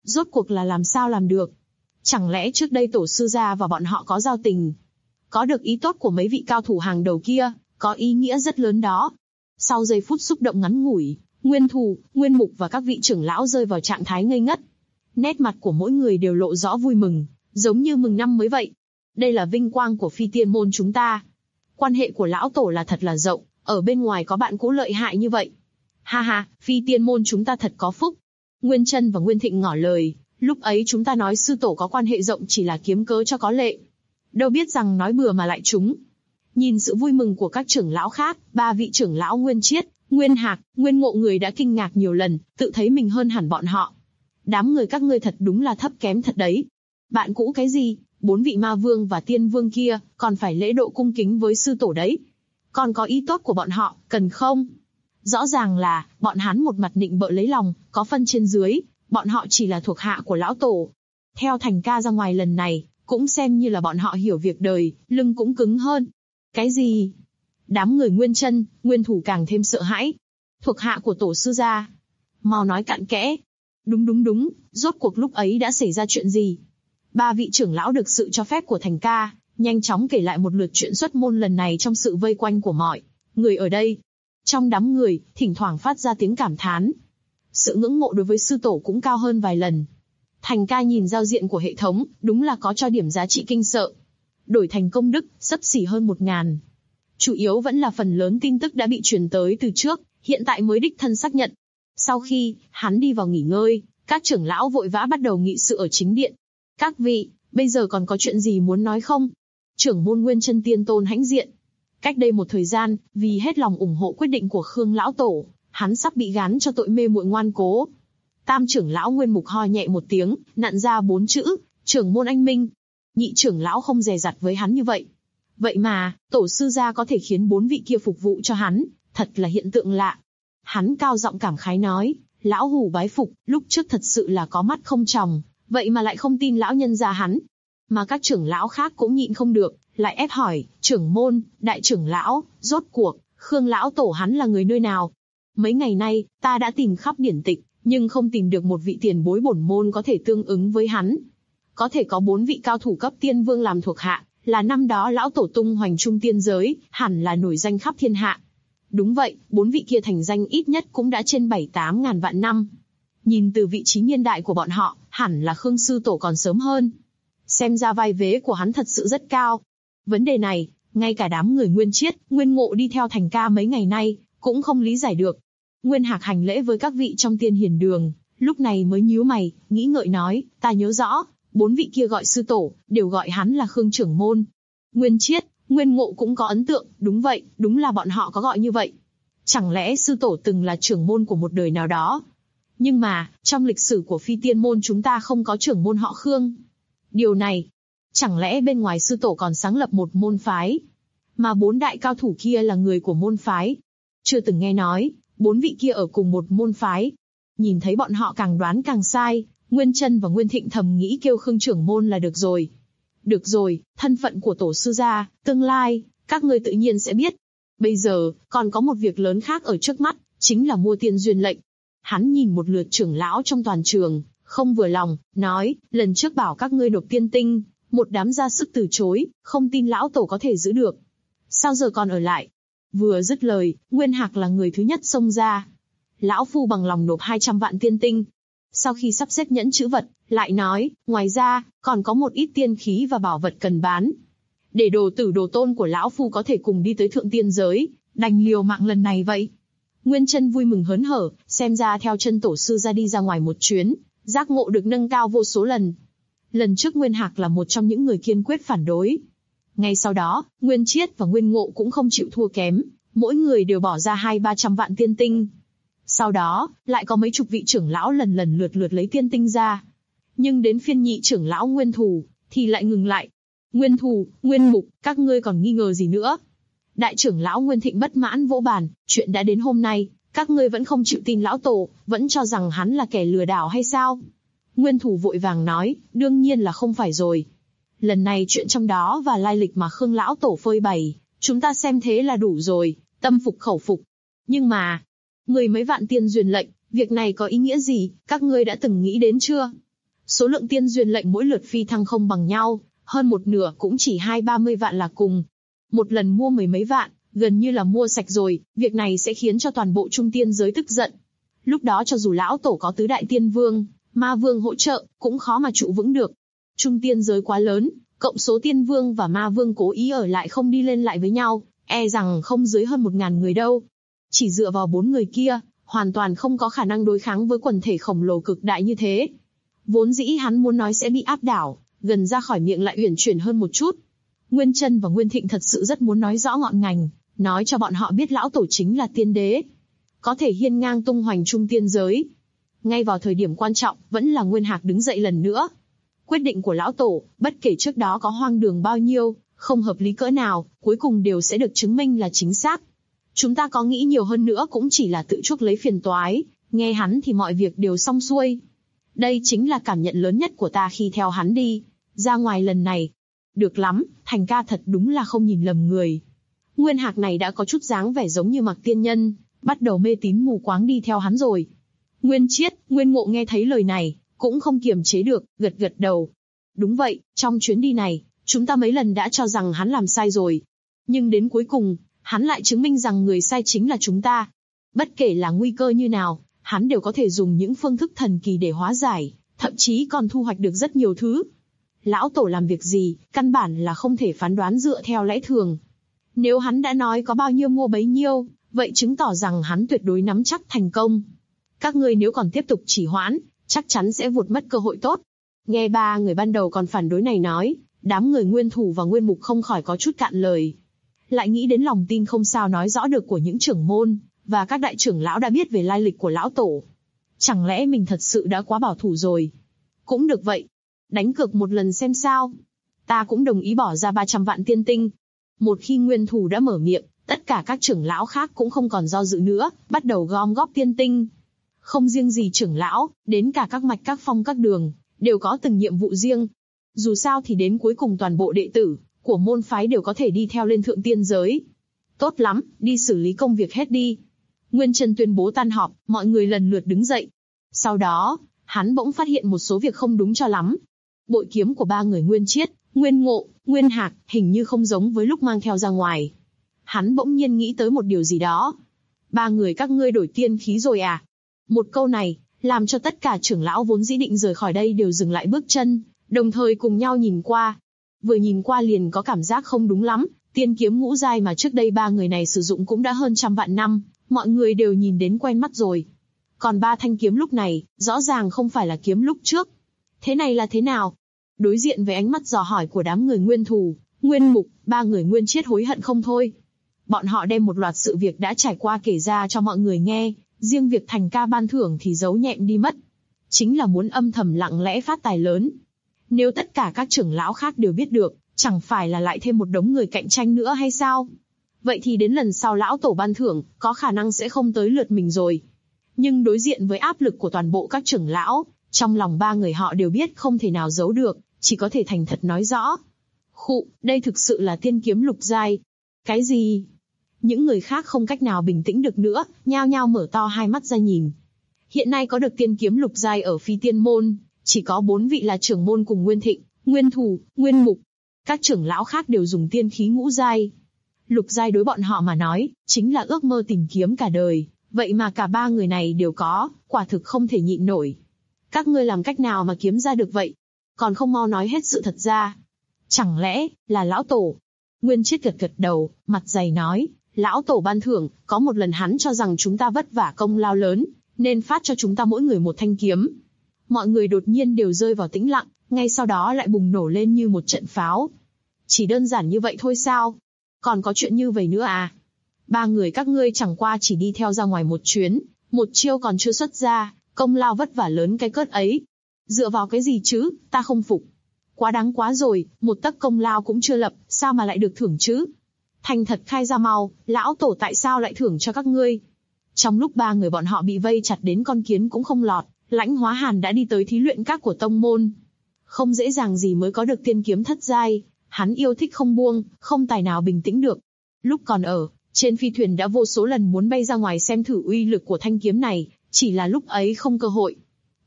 Rốt cuộc là làm sao làm được? Chẳng lẽ trước đây tổ sư gia và bọn họ có giao tình? Có được ý tốt của mấy vị cao thủ hàng đầu kia, có ý nghĩa rất lớn đó. Sau giây phút xúc động ngắn ngủi, Nguyên Thù, Nguyên Mục và các vị trưởng lão rơi vào trạng thái ngây ngất. Nét mặt của mỗi người đều lộ rõ vui mừng, giống như mừng năm mới vậy. Đây là vinh quang của phi tiên môn chúng ta. Quan hệ của lão tổ là thật là rộng, ở bên ngoài có bạn cũ lợi hại như vậy. Ha ha, phi tiên môn chúng ta thật có phúc. Nguyên Chân và Nguyên Thịnh ngỏ lời, lúc ấy chúng ta nói sư tổ có quan hệ rộng chỉ là kiếm cớ cho có lệ. Đâu biết rằng nói bừa mà lại trúng. Nhìn sự vui mừng của các trưởng lão khác, ba vị trưởng lão Nguyên Chiết, Nguyên Hạc, Nguyên Ngộ người đã kinh ngạc nhiều lần, tự thấy mình hơn hẳn bọn họ. Đám người các ngươi thật đúng là thấp kém thật đấy. Bạn cũ cái gì, 4 vị ma vương và tiên vương kia, còn phải lễ độ cung kính với sư tổ đấy. Còn có ý tốt của bọn họ, cần không? Rõ ràng là, bọn hắn một mặt nịnh bợ lấy lòng, có phân trên dưới, bọn họ chỉ là thuộc hạ của lão tổ. Theo Thành ca ra ngoài lần này, cũng xem như là bọn họ hiểu việc đời, lưng cũng cứng hơn. Cái gì? Đám người Nguyên Chân, Nguyên Thủ càng thêm sợ hãi. Thuộc hạ của tổ sư gia. Mau nói cặn kẽ. Đúng, rốt cuộc lúc ấy đã xảy ra chuyện gì? Ba vị trưởng lão được sự cho phép của Thành ca, nhanh chóng kể lại một lượt chuyện xuất môn lần này trong sự vây quanh của mọi người ở đây. Trong đám người, thỉnh thoảng phát ra tiếng cảm thán. Sự ngưỡng mộ đối với sư tổ cũng cao hơn vài lần. Thành ca nhìn giao diện của hệ thống, đúng là có cho điểm giá trị kinh sợ. Đổi thành công đức, xấp xỉ hơn 1000. Chủ yếu vẫn là phần lớn tin tức đã bị truyền tới từ trước, hiện tại mới đích thân xác nhận. Sau khi hắn đi vào nghỉ ngơi, các trưởng lão vội vã bắt đầu nghị sự ở chính điện. Các vị, bây giờ còn có chuyện gì muốn nói không? Trưởng môn Nguyên Chân tiên tôn hãnh diện. Cách đây một thời gian, vì hết lòng ủng hộ quyết định của Khương lão tổ, hắn sắp bị gán cho tội mê muội ngoan cố. Tam trưởng lão Nguyên Mục ho nhẹ một tiếng, nặn ra 4 chữ, trưởng môn anh minh. Nhị trưởng lão không dè dặt với hắn như vậy. Vậy mà, tổ sư gia có thể khiến 4 vị kia phục vụ cho hắn, thật là hiện tượng lạ. Hắn cao giọng cảm khái nói, lão hủ bái phục, lúc trước thật sự là có mắt không tròng, vậy mà lại không tin lão nhân gia hắn. Mà các trưởng lão khác cũng nhịn không được, lại ép hỏi, trưởng môn, đại trưởng lão, rốt cuộc, Khương lão tổ hắn là người nơi nào? Mấy ngày nay, ta đã tìm khắp điển tịch, nhưng không tìm được một vị tiền bối bổn môn có thể tương ứng với hắn. Có thể có 4 vị cao thủ cấp tiên vương làm thuộc hạ, là năm đó lão tổ tung hoành trung tiên giới, hẳn là nổi danh khắp thiên hạ. Đúng vậy, 4 vị kia thành danh ít nhất cũng đã trên 7-8 ngàn vạn năm. Nhìn từ vị trí niên đại của bọn họ, hẳn là Khương sư tổ còn sớm hơn. Xem ra vai vế của hắn thật sự rất cao. Vấn đề này, ngay cả đám người Nguyên Chiết, Nguyên Ngộ đi theo Thành ca mấy ngày nay, cũng không lý giải được. Nguyên Hạc hành lễ với các vị trong tiên hiền đường, lúc này mới nhíu mày, nghĩ ngợi nói, ta nhớ rõ, 4 vị kia gọi sư tổ, đều gọi hắn là Khương trưởng môn. Nguyên Chiết, Nguyên Ngộ cũng có ấn tượng, đúng vậy, đúng là bọn họ có gọi như vậy. Chẳng lẽ sư tổ từng là trưởng môn của một đời nào đó? Nhưng mà, trong lịch sử của phi tiên môn chúng ta không có trưởng môn họ Khương. Điều này, chẳng lẽ bên ngoài sư tổ còn sáng lập một môn phái? Mà 4 đại cao thủ kia là người của môn phái. Chưa từng nghe nói, 4 vị kia ở cùng một môn phái. Nhìn thấy bọn họ càng đoán càng sai, Nguyên Chân và Nguyên Thịnh thầm nghĩ kêu Khương trưởng môn là được rồi. Được rồi, thân phận của tổ sư gia, tương lai, các ngươi tự nhiên sẽ biết. Bây giờ, còn có một việc lớn khác ở trước mắt, chính là mua tiên duyên lệnh. Hắn nhìn một lượt trưởng lão trong toàn trường, không vừa lòng, nói, lần trước bảo các ngươi nộp tiên tinh, một đám ra sức từ chối, không tin lão tổ có thể giữ được. Sao giờ còn ở lại? Vừa dứt lời, Nguyên Hạc là người thứ nhất xông ra. Lão phu bằng lòng nộp 200 vạn tiên tinh. Sau khi sắp xếp nhẫn chữ vật, lại nói, ngoài ra, còn có một ít tiên khí và bảo vật cần bán. Để đồ tử đồ tôn của lão phu có thể cùng đi tới thượng tiên giới, đành liều mạng lần này vậy. Nguyên Chân vui mừng hớn hở, xem ra theo chân tổ sư ra đi ra ngoài một chuyến, giác ngộ được nâng cao vô số lần. Lần trước Nguyên Hạc là một trong những người kiên quyết phản đối. Ngay sau đó, Nguyên Chiết và Nguyên Ngộ cũng không chịu thua kém, mỗi người đều bỏ ra 200-300 vạn tiên tinh. Sau đó, lại có mấy chục vị trưởng lão lần lượt lấy tiên tinh ra. Nhưng đến phiên nhị trưởng lão Nguyên Thù, thì lại ngừng lại. Nguyên Thù, Nguyên Mục, các ngươi còn nghi ngờ gì nữa? Đại trưởng lão Nguyên Thịnh bất mãn vỗ bàn, chuyện đã đến hôm nay, các ngươi vẫn không chịu tin lão tổ, vẫn cho rằng hắn là kẻ lừa đảo hay sao? Nguyên Thù vội vàng nói, đương nhiên là không phải rồi. Lần này chuyện trong đó và lai lịch mà Khương lão tổ phơi bày, chúng ta xem thế là đủ rồi, tâm phục khẩu phục. Nhưng mà, 10 mấy vạn tiên duyên lệnh, việc này có ý nghĩa gì, các ngươi đã từng nghĩ đến chưa? Số lượng tiên duyên lệnh mỗi lượt phi thăng không bằng nhau, hơn một nửa cũng chỉ 20-30 vạn là cùng. Một lần mua mười mấy vạn, gần như là mua sạch rồi, việc này sẽ khiến cho toàn bộ trung tiên giới tức giận. Lúc đó cho dù lão tổ có tứ đại tiên vương, ma vương hỗ trợ, cũng khó mà trụ vững được. Trung tiên giới quá lớn, cộng số tiên vương và ma vương cố ý ở lại không đi lên lại với nhau, e rằng không dưới hơn 1000 người đâu. Chỉ dựa vào 4 người kia, hoàn toàn không có khả năng đối kháng với quần thể khổng lồ cực đại như thế. Vốn dĩ hắn muốn nói sẽ bị áp đảo, gần ra khỏi miệng lại uyển chuyển hơn một chút. Nguyên Chân và Nguyên Thịnh thật sự rất muốn nói rõ ngọn ngành, nói cho bọn họ biết lão tổ chính là tiên đế, có thể hiên ngang tung hoành trung tiên giới. Ngay vào thời điểm quan trọng, vẫn là Nguyên Hạc đứng dậy lần nữa. Quyết định của lão tổ, bất kể trước đó có hoang đường bao nhiêu, không hợp lý cỡ nào, cuối cùng đều sẽ được chứng minh là chính xác. Chúng ta có nghĩ nhiều hơn nữa cũng chỉ là tự chuốc lấy phiền toái, nghe hắn thì mọi việc đều xong xuôi. Đây chính là cảm nhận lớn nhất của ta khi theo hắn đi ra ngoài lần này. Được lắm, Thành ca thật đúng là không nhìn lầm người. Nguyên Hạc này đã có chút dáng vẻ giống như Mặc Tiên Nhân, bắt đầu mê tín mù quáng đi theo hắn rồi. Nguyên Chiết, Nguyên Ngộ nghe thấy lời này, cũng không kiềm chế được, gật gật đầu. Đúng vậy, trong chuyến đi này, chúng ta mấy lần đã cho rằng hắn làm sai rồi. Nhưng đến cuối cùng, hắn lại chứng minh rằng người sai chính là chúng ta. Bất kể là nguy cơ như nào, hắn đều có thể dùng những phương thức thần kỳ để hóa giải, thậm chí còn thu hoạch được rất nhiều thứ. Lão tổ làm việc gì, căn bản là không thể phán đoán dựa theo lẽ thường. Nếu hắn đã nói có bao nhiêu mua bấy nhiêu, vậy chứng tỏ rằng hắn tuyệt đối nắm chắc thành công. Các ngươi nếu còn tiếp tục trì hoãn, chắc chắn sẽ vụt mất cơ hội tốt. Nghe ba người ban đầu còn phản đối này nói, đám người Nguyên Thủ và Nguyên Mục không khỏi có chút cạn lời. Lại nghĩ đến lòng tin không sao nói rõ được của những trưởng môn, và các đại trưởng lão đã biết về lai lịch của lão tổ. Chẳng lẽ mình thật sự đã quá bảo thủ rồi? Cũng được vậy. Đánh cược một lần xem sao. Ta cũng đồng ý bỏ ra 300 vạn tiên tinh. Một khi Nguyên Thủ đã mở miệng, tất cả các trưởng lão khác cũng không còn do dự nữa, bắt đầu gom góp tiên tinh. Không riêng gì trưởng lão, đến cả các mạch các phong các đường, đều có từng nhiệm vụ riêng. Dù sao thì đến cuối cùng toàn bộ đệ tử của môn phái đều có thể đi theo lên thượng tiên giới. Tốt lắm, đi xử lý công việc hết đi. Nguyên Chân tuyên bố tan họp, mọi người lần lượt đứng dậy. Sau đó, hắn bỗng phát hiện một số việc không đúng cho lắm. Bội kiếm của ba người Nguyên Chiết, Nguyên Ngộ, Nguyên Hạc hình như không giống với lúc mang theo ra ngoài. Hắn bỗng nhiên nghĩ tới một điều gì đó. Ba người các ngươi đổi tiên khí rồi à? Một câu này, làm cho tất cả trưởng lão vốn dĩ định rời khỏi đây đều dừng lại bước chân, đồng thời cùng nhau nhìn qua. Vừa nhìn qua liền có cảm giác không đúng lắm, tiên kiếm ngũ giai mà trước đây ba người này sử dụng cũng đã hơn 100 vạn năm, mọi người đều nhìn đến quen mắt rồi. Còn ba thanh kiếm lúc này, rõ ràng không phải là kiếm lúc trước. Thế này là thế nào? Đối diện với ánh mắt dò hỏi của đám người Nguyên Thù, Nguyên Mục, ba người Nguyên Chiết hối hận không thôi. Bọn họ đem một loạt sự việc đã trải qua kể ra cho mọi người nghe, riêng việc Thành ca ban thưởng thì giấu nhẹm đi mất. Chính là muốn âm thầm lặng lẽ phát tài lớn. Nếu tất cả các trưởng lão khác đều biết được, chẳng phải là lại thêm một đống người cạnh tranh nữa hay sao? Vậy thì đến lần sau lão tổ ban thưởng, có khả năng sẽ không tới lượt mình rồi. Nhưng đối diện với áp lực của toàn bộ các trưởng lão, trong lòng ba người họ đều biết không thể nào giấu được, chỉ có thể thành thật nói rõ. Khụ, đây thực sự là tiên kiếm lục giai. Cái gì? Những người khác không cách nào bình tĩnh được nữa, nhao nhao mở to hai mắt ra nhìn. Hiện nay có được tiên kiếm lục giai ở Phi Tiên môn, chỉ có 4 vị là trưởng môn cùng Nguyên Thịnh, Nguyên Thù, Nguyên Mục. Các trưởng lão khác đều dùng tiên khí ngũ giai. Lục giai đối bọn họ mà nói, chính là ước mơ tìm kiếm cả đời, vậy mà cả ba người này đều có, quả thực không thể nhịn nổi. Các ngươi làm cách nào mà kiếm ra được vậy? Còn không mau nói hết sự thật ra. Chẳng lẽ là lão tổ? Nguyên Chiết gật gật đầu, mặt dày nói, lão tổ ban thưởng, có một lần hắn cho rằng chúng ta vất vả công lao lớn, nên phát cho chúng ta mỗi người một thanh kiếm. Mọi người đột nhiên đều rơi vào tĩnh lặng, ngay sau đó lại bùng nổ lên như một trận pháo. Chỉ đơn giản như vậy thôi sao? Còn có chuyện như vậy nữa à? Ba người các ngươi chẳng qua chỉ đi theo ra ngoài một chuyến, một chiêu còn chưa xuất ra, công lao vất vả lớn cái cớt ấy. Dựa vào cái gì chứ, ta không phục. Quá đáng quá rồi, một tấc công lao cũng chưa lập, sao mà lại được thưởng chứ? Thành thật khai ra mau, lão tổ tại sao lại thưởng cho các ngươi? Trong lúc ba người bọn họ bị vây chặt đến con kiến cũng không lọt, Lãnh Hóa Hàn đã đi tới thí luyện các của tông môn. Không dễ dàng gì mới có được tiên kiếm thất giai, hắn yêu thích không buông, không tài nào bình tĩnh được. Lúc còn ở, trên phi thuyền đã vô số lần muốn bay ra ngoài xem thử uy lực của thanh kiếm này, chỉ là lúc ấy không cơ hội.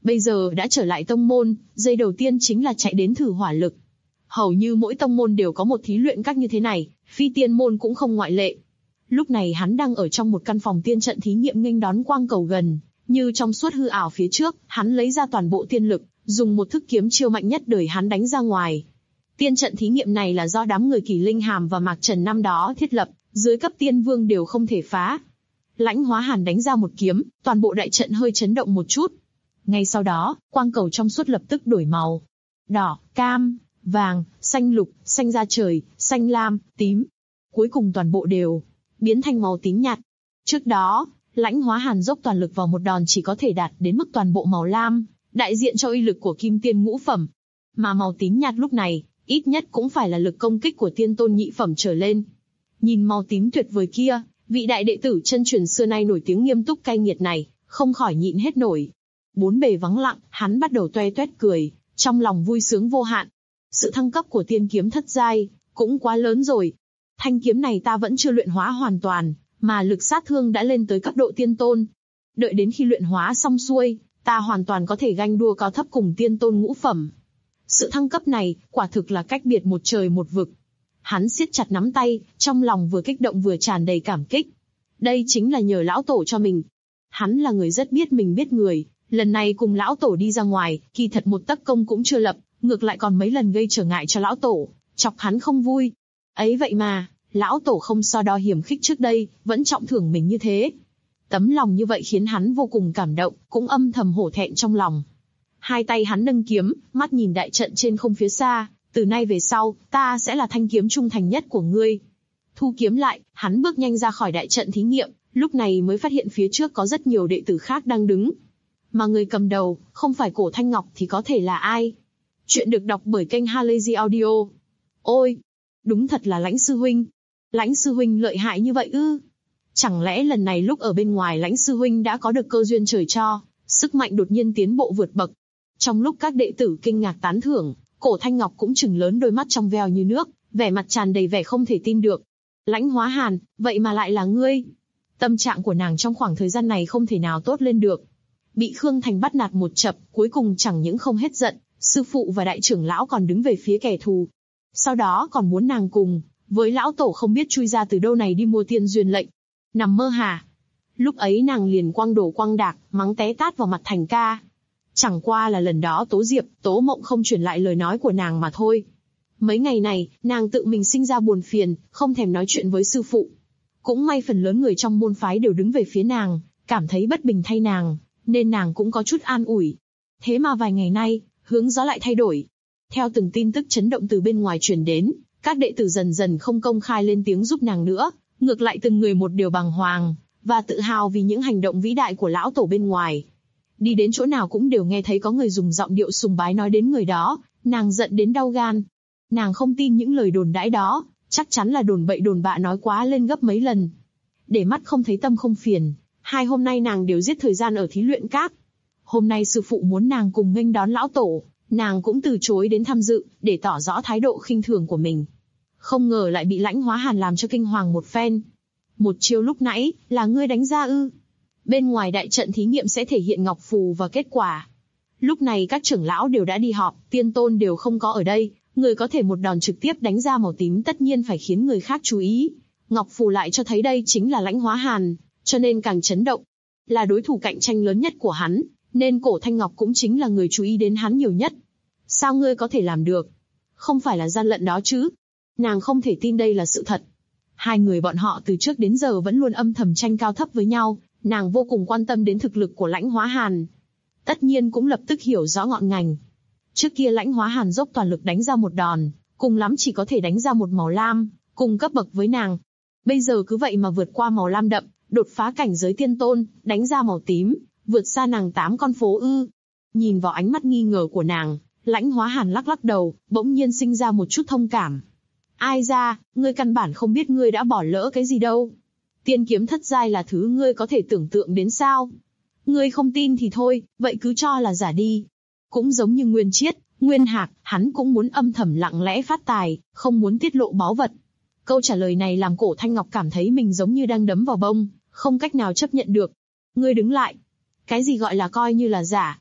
Bây giờ đã trở lại tông môn, giây đầu tiên chính là chạy đến thử hỏa lực. Hầu như mỗi tông môn đều có một thí luyện các như thế này, Phi Tiên môn cũng không ngoại lệ. Lúc này hắn đang ở trong một căn phòng tiên trận thí nghiệm nghênh đón quang cầu gần, như trong suốt hư ảo phía trước, hắn lấy ra toàn bộ tiên lực, dùng một thức kiếm chiêu mạnh nhất đời hắn đánh ra ngoài. Tiên trận thí nghiệm này là do đám người Kỳ Linh Hàm và Mạc Trần năm đó thiết lập, dưới cấp tiên vương đều không thể phá. Lãnh Hóa Hàn đánh ra một kiếm, toàn bộ đại trận hơi chấn động một chút. Ngay sau đó, quang cầu trong suốt lập tức đổi màu. Đỏ, cam, vàng, xanh lục, xanh da trời, xanh lam, tím. Cuối cùng toàn bộ đều biến thành màu tím nhạt. Trước đó, Lãnh Hóa Hàn dốc toàn lực vào một đòn chỉ có thể đạt đến mức toàn bộ màu lam, đại diện cho uy lực của kim tiên ngũ phẩm. Mà màu tím nhạt lúc này, ít nhất cũng phải là lực công kích của tiên tôn nhị phẩm trở lên. Nhìn màu tím tuyệt vời kia, vị đại đệ tử chân truyền xưa nay nổi tiếng nghiêm túc cay nghiệt này, không khỏi nhịn hết nổi. Bốn bề vắng lặng, hắn bắt đầu toe toét cười, trong lòng vui sướng vô hạn. Sự thăng cấp của tiên kiếm thất giai, cũng quá lớn rồi. Thanh kiếm này ta vẫn chưa luyện hóa hoàn toàn, mà lực sát thương đã lên tới cấp độ tiên tôn. Đợi đến khi luyện hóa xong xuôi, ta hoàn toàn có thể ganh đua cao thấp cùng tiên tôn ngũ phẩm. Sự thăng cấp này, quả thực là cách biệt một trời một vực. Hắn siết chặt nắm tay, trong lòng vừa kích động vừa tràn đầy cảm kích. Đây chính là nhờ lão tổ cho mình. Hắn là người rất biết mình biết người, lần này cùng lão tổ đi ra ngoài, kỳ thật một tấc công cũng chưa lập, ngược lại còn mấy lần gây trở ngại cho lão tổ, chọc hắn không vui. Ấy vậy mà, lão tổ không so đo hiểm khích trước đây, vẫn trọng thưởng mình như thế. Tấm lòng như vậy khiến hắn vô cùng cảm động, cũng âm thầm hổ thẹn trong lòng. Hai tay hắn nâng kiếm, mắt nhìn đại trận trên không phía xa, từ nay về sau, ta sẽ là thanh kiếm trung thành nhất của ngươi. Thu kiếm lại, hắn bước nhanh ra khỏi đại trận thí nghiệm, lúc này mới phát hiện phía trước có rất nhiều đệ tử khác đang đứng. Mà người cầm đầu, không phải Cổ Thanh Ngọc thì có thể là ai? Chuyện được đọc bởi kênh Halazy Audio. Ôi, đúng thật là Lãnh sư huynh. Lãnh sư huynh lợi hại như vậy ư? Chẳng lẽ lần này lúc ở bên ngoài Lãnh sư huynh đã có được cơ duyên trời cho, sức mạnh đột nhiên tiến bộ vượt bậc. Trong lúc các đệ tử kinh ngạc tán thưởng, Cổ Thanh Ngọc cũng trừng lớn đôi mắt trong veo như nước, vẻ mặt tràn đầy vẻ không thể tin được. Lãnh Hóa Hàn, vậy mà lại là ngươi? Tâm trạng của nàng trong khoảng thời gian này không thể nào tốt lên được. Bị Khương Thành bắt nạt một chập, cuối cùng chẳng những không hết giận, sư phụ và đại trưởng lão còn đứng về phía kẻ thù. Sau đó còn muốn nàng cùng với lão tổ không biết chui ra từ đâu này đi mua tiên duyên lệnh. Nằm mơ hả? Lúc ấy nàng liền quăng đổ quăng đạc, mắng té tát vào mặt Thành ca. Chẳng qua là lần đó Tố Diệp, Tố Mộng không truyền lại lời nói của nàng mà thôi. Mấy ngày này, nàng tự mình sinh ra buồn phiền, không thèm nói chuyện với sư phụ. Cũng may phần lớn người trong môn phái đều đứng về phía nàng, cảm thấy bất bình thay nàng, nên nàng cũng có chút an ủi. Thế mà vài ngày nay, hướng gió lại thay đổi. Theo từng tin tức chấn động từ bên ngoài truyền đến, các đệ tử dần dần không công khai lên tiếng giúp nàng nữa, ngược lại từng người một điều bàng hoàng, và tự hào vì những hành động vĩ đại của lão tổ bên ngoài. Đi đến chỗ nào cũng đều nghe thấy có người dùng giọng điệu sùng bái nói đến người đó, nàng giận đến đau gan. Nàng không tin những lời đồn đãi đó, chắc chắn là đồn bậy đồn bạ nói quá lên gấp mấy lần. Để mắt không thấy tâm không phiền, 2 hôm nay nàng đều giết thời gian ở thí luyện các. Hôm nay sư phụ muốn nàng cùng nghênh đón lão tổ, nàng cũng từ chối đến tham dự, để tỏ rõ thái độ khinh thường của mình. Không ngờ lại bị Lãnh Hóa Hàn làm cho kinh hoàng một phen. Một chiêu lúc nãy, là ngươi đánh ra ư? Bên ngoài đại trận thí nghiệm sẽ thể hiện ngọc phù và kết quả. Lúc này các trưởng lão đều đã đi họp, tiên tôn đều không có ở đây, người có thể một đòn trực tiếp đánh ra màu tím tất nhiên phải khiến người khác chú ý. Ngọc phù lại cho thấy đây chính là Lãnh Hóa Hàn, cho nên càng chấn động. Là đối thủ cạnh tranh lớn nhất của hắn, nên Cổ Thanh Ngọc cũng chính là người chú ý đến hắn nhiều nhất. Sao ngươi có thể làm được? Không phải là gian lận đó chứ? Nàng không thể tin đây là sự thật. Hai người bọn họ từ trước đến giờ vẫn luôn âm thầm tranh cao thấp với nhau, nàng vô cùng quan tâm đến thực lực của Lãnh Hóa Hàn. Tất nhiên cũng lập tức hiểu rõ ngọn ngành. Trước kia Lãnh Hóa Hàn dốc toàn lực đánh ra một đòn, cùng lắm chỉ có thể đánh ra một màu lam, cùng cấp bậc với nàng. Bây giờ cứ vậy mà vượt qua màu lam đậm, đột phá cảnh giới tiên tôn, đánh ra màu tím, vượt xa nàng 8 con phố ư? Nhìn vào ánh mắt nghi ngờ của nàng, Lãnh Hóa Hàn lắc lắc đầu, bỗng nhiên sinh ra một chút thông cảm. Ai ra, ngươi căn bản không biết ngươi đã bỏ lỡ cái gì đâu. Tiên kiếm thất giai là thứ ngươi có thể tưởng tượng đến sao? Ngươi không tin thì thôi, vậy cứ cho là giả đi. Cũng giống như Nguyên Chiết, Nguyên Hạc, hắn cũng muốn âm thầm lặng lẽ phát tài, không muốn tiết lộ báu vật. Câu trả lời này làm Cổ Thanh Ngọc cảm thấy mình giống như đang đấm vào bông, không cách nào chấp nhận được. Ngươi đứng lại. Cái gì gọi là coi như là giả?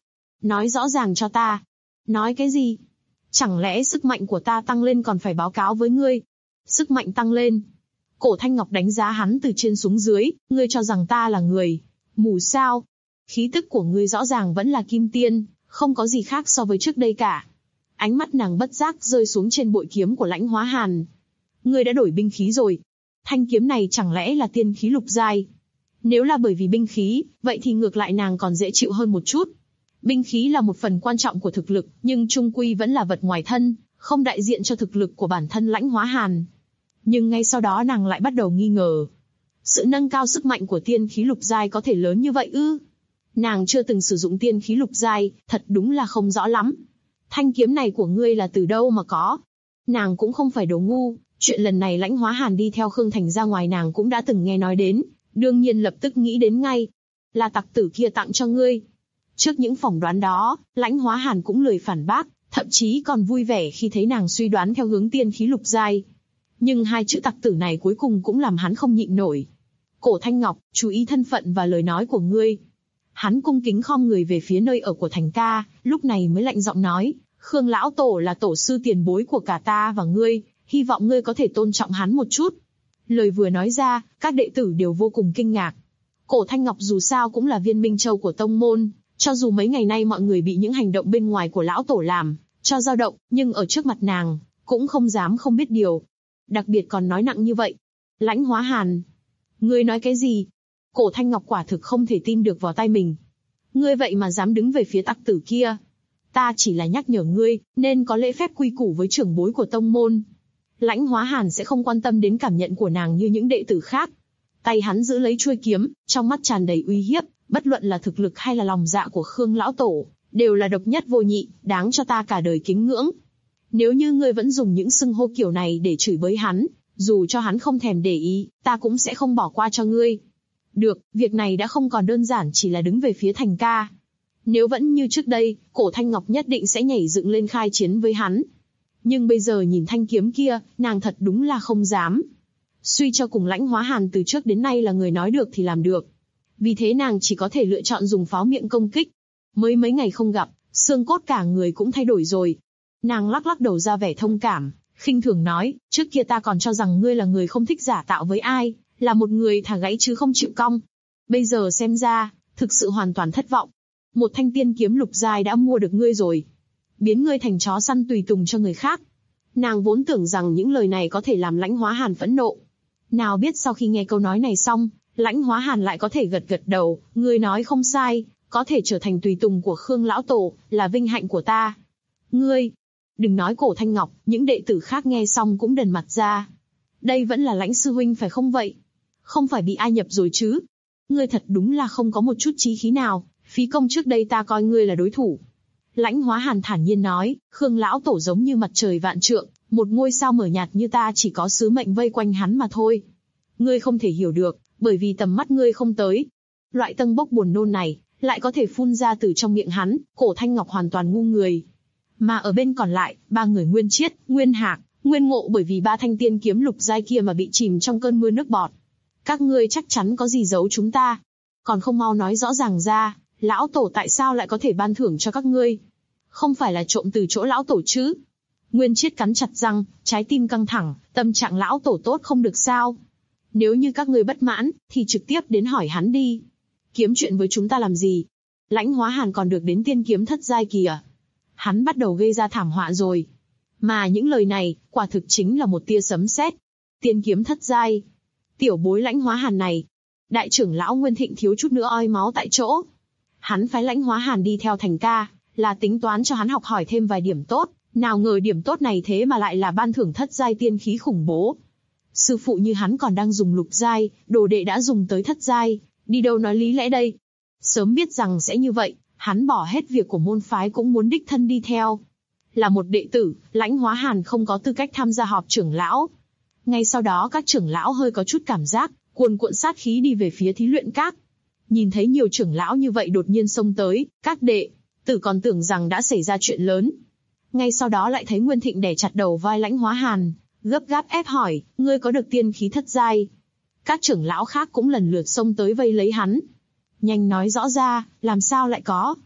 Nói rõ ràng cho ta. Nói cái gì? Chẳng lẽ sức mạnh của ta tăng lên còn phải báo cáo với ngươi? Sức mạnh tăng lên? Cổ Thanh Ngọc đánh giá hắn từ trên xuống dưới, ngươi cho rằng ta là người mù sao? Khí tức của ngươi rõ ràng vẫn là kim tiên, không có gì khác so với trước đây cả. Ánh mắt nàng bất giác rơi xuống trên bội kiếm của Lãnh Hóa Hàn. Ngươi đã đổi binh khí rồi. Thanh kiếm này chẳng lẽ là tiên khí lục giai? Nếu là bởi vì binh khí, vậy thì ngược lại nàng còn dễ chịu hơn một chút. Binh khí là một phần quan trọng của thực lực, nhưng chung quy vẫn là vật ngoài thân, không đại diện cho thực lực của bản thân Lãnh Hóa Hàn. Nhưng ngay sau đó nàng lại bắt đầu nghi ngờ. Sự nâng cao sức mạnh của tiên khí lục giai có thể lớn như vậy ư? Nàng chưa từng sử dụng tiên khí lục giai, thật đúng là không rõ lắm. Thanh kiếm này của ngươi là từ đâu mà có? Nàng cũng không phải đồ ngu, chuyện lần này Lãnh Hóa Hàn đi theo Khương Thành ra ngoài nàng cũng đã từng nghe nói đến, đương nhiên lập tức nghĩ đến ngay. Là tặc tử kia tặng cho ngươi. Trước những phỏng đoán đó, Lãnh Hóa Hàn cũng lười phản bác, thậm chí còn vui vẻ khi thấy nàng suy đoán theo hướng tiên khí lục giai. Nhưng hai chữ tặc tử này cuối cùng cũng làm hắn không nhịn nổi. Cổ Thanh Ngọc, chú ý thân phận và lời nói của ngươi. Hắn cung kính khom người về phía nơi ở của Thành ca, lúc này mới lạnh giọng nói, Khương lão tổ là tổ sư tiền bối của cả ta và ngươi, hy vọng ngươi có thể tôn trọng hắn một chút. Lời vừa nói ra, các đệ tử đều vô cùng kinh ngạc. Cổ Thanh Ngọc dù sao cũng là viên minh châu của tông môn, cho dù mấy ngày nay mọi người bị những hành động bên ngoài của lão tổ làm cho dao động, nhưng ở trước mặt nàng cũng không dám không biết điều. Đặc biệt còn nói nặng như vậy. Lãnh Hóa Hàn, ngươi nói cái gì? Cổ Thanh Ngọc quả thực không thể tin được vào tai mình. Ngươi vậy mà dám đứng về phía tặc tử kia? Ta chỉ là nhắc nhở ngươi, nên có lễ phép quy củ với trưởng bối của tông môn. Lãnh Hóa Hàn sẽ không quan tâm đến cảm nhận của nàng như những đệ tử khác. Tay hắn giữ lấy chuôi kiếm, trong mắt tràn đầy uy hiếp, bất luận là thực lực hay là lòng dạ của Khương lão tổ, đều là độc nhất vô nhị, đáng cho ta cả đời kính ngưỡng. Nếu như ngươi vẫn dùng những xưng hô kiểu này để chửi bới hắn, dù cho hắn không thèm để ý, ta cũng sẽ không bỏ qua cho ngươi. Được, việc này đã không còn đơn giản chỉ là đứng về phía Thành ca. Nếu vẫn như trước đây, Cổ Thanh Ngọc nhất định sẽ nhảy dựng lên khai chiến với hắn. Nhưng bây giờ nhìn thanh kiếm kia, nàng thật đúng là không dám. Suy cho cùng Lãnh Hóa Hàn từ trước đến nay là người nói được thì làm được. Vì thế nàng chỉ có thể lựa chọn dùng pháo miệng công kích. Mới mấy ngày không gặp, xương cốt cả người cũng thay đổi rồi. Nàng lắc lắc đầu ra vẻ thông cảm, khinh thường nói, trước kia ta còn cho rằng ngươi là người không thích giả tạo với ai, là một người thả gãy chứ không chịu cong. Bây giờ xem ra, thực sự hoàn toàn thất vọng. Một thanh tiên kiếm lục giai đã mua được ngươi rồi. Biến ngươi thành chó săn tùy tùng cho người khác. Nàng vốn tưởng rằng những lời này có thể làm Lãnh Hóa Hàn phẫn nộ. Nào biết sau khi nghe câu nói này xong, Lãnh Hóa Hàn lại có thể gật gật đầu, ngươi nói không sai, có thể trở thành tùy tùng của Khương lão tổ, là vinh hạnh của ta. Ngươi, đừng nói Cổ Thanh Ngọc, những đệ tử khác nghe xong cũng đần mặt ra. Đây vẫn là Lãnh sư huynh phải không vậy? Không phải bị ai nhập rồi chứ? Ngươi thật đúng là không có một chút chí khí nào, phí công trước đây ta coi ngươi là đối thủ. Lãnh Hóa Hàn thản nhiên nói, Khương lão tổ giống như mặt trời vạn trượng, một ngôi sao mờ nhạt như ta chỉ có sứ mệnh vây quanh hắn mà thôi. Ngươi không thể hiểu được, bởi vì tầm mắt ngươi không tới. Loại tâng bốc buồn nôn này, lại có thể phun ra từ trong miệng hắn, Cổ Thanh Ngọc hoàn toàn ngu người. Mà ở bên còn lại, ba người Nguyên Chiết, Nguyên Hạc, Nguyên Ngộ bởi vì ba thanh tiên kiếm lục giai kia mà bị chìm trong cơn mưa nước bọt. Các ngươi chắc chắn có gì giấu chúng ta. Còn không mau nói rõ ràng ra, lão tổ tại sao lại có thể ban thưởng cho các ngươi? Không phải là trộm từ chỗ lão tổ chứ? Nguyên Chiết cắn chặt răng, trái tim căng thẳng, tâm trạng lão tổ tốt không được sao? Nếu như các ngươi bất mãn, thì trực tiếp đến hỏi hắn đi. Kiếm chuyện với chúng ta làm gì? Lãnh Hóa Hàn còn được đến tiên kiếm thất giai kìa. Hắn bắt đầu gây ra thảm họa rồi. Mà những lời này, quả thực chính là một tia sấm sét. Tiên kiếm thất giai. Tiểu bối Lãnh Hóa Hàn này. Đại trưởng lão Nguyên Thịnh thiếu chút nữa oi máu tại chỗ. Hắn phái Lãnh Hóa Hàn đi theo Thành ca, là tính toán cho hắn học hỏi thêm vài điểm tốt. Nào ngờ điểm tốt này thế mà lại là ban thưởng thất giai tiên khí khủng bố. Sư phụ như hắn còn đang dùng lục giai, đồ đệ đã dùng tới thất giai, đi đâu nói lý lẽ đây? Sớm biết rằng sẽ như vậy, hắn bỏ hết việc của môn phái cũng muốn đích thân đi theo. Là một đệ tử, Lãnh Hóa Hàn không có tư cách tham gia họp trưởng lão. Ngay sau đó các trưởng lão hơi có chút cảm giác, cuồn cuộn sát khí đi về phía thí luyện các. Nhìn thấy nhiều trưởng lão như vậy đột nhiên xông tới, các đệ tử còn tưởng rằng đã xảy ra chuyện lớn. Ngay sau đó lại thấy Nguyên Thịnh đè chặt đầu vai Lãnh Hóa Hàn, gấp gáp ép hỏi, ngươi có được tiên khí thất giai? Các trưởng lão khác cũng lần lượt xông tới vây lấy hắn. Nhanh nói rõ ra, làm sao lại có?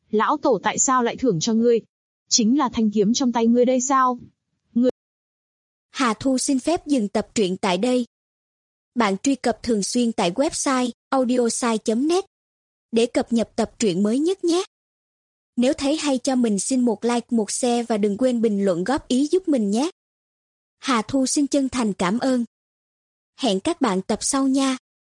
Lão Tổ tại sao lại thưởng cho ngươi? Chính là thanh kiếm trong tay ngươi đây sao? Hà Thu xin phép dừng tập truyện tại đây. Bạn truy cập thường xuyên tại website audiosai.net để cập nhật tập truyện mới nhất nhé. Nếu thấy hay cho mình xin một like, một share và đừng quên bình luận góp ý giúp mình nhé. Hà Thu xin chân thành cảm ơn. Hẹn các bạn tập sau nha.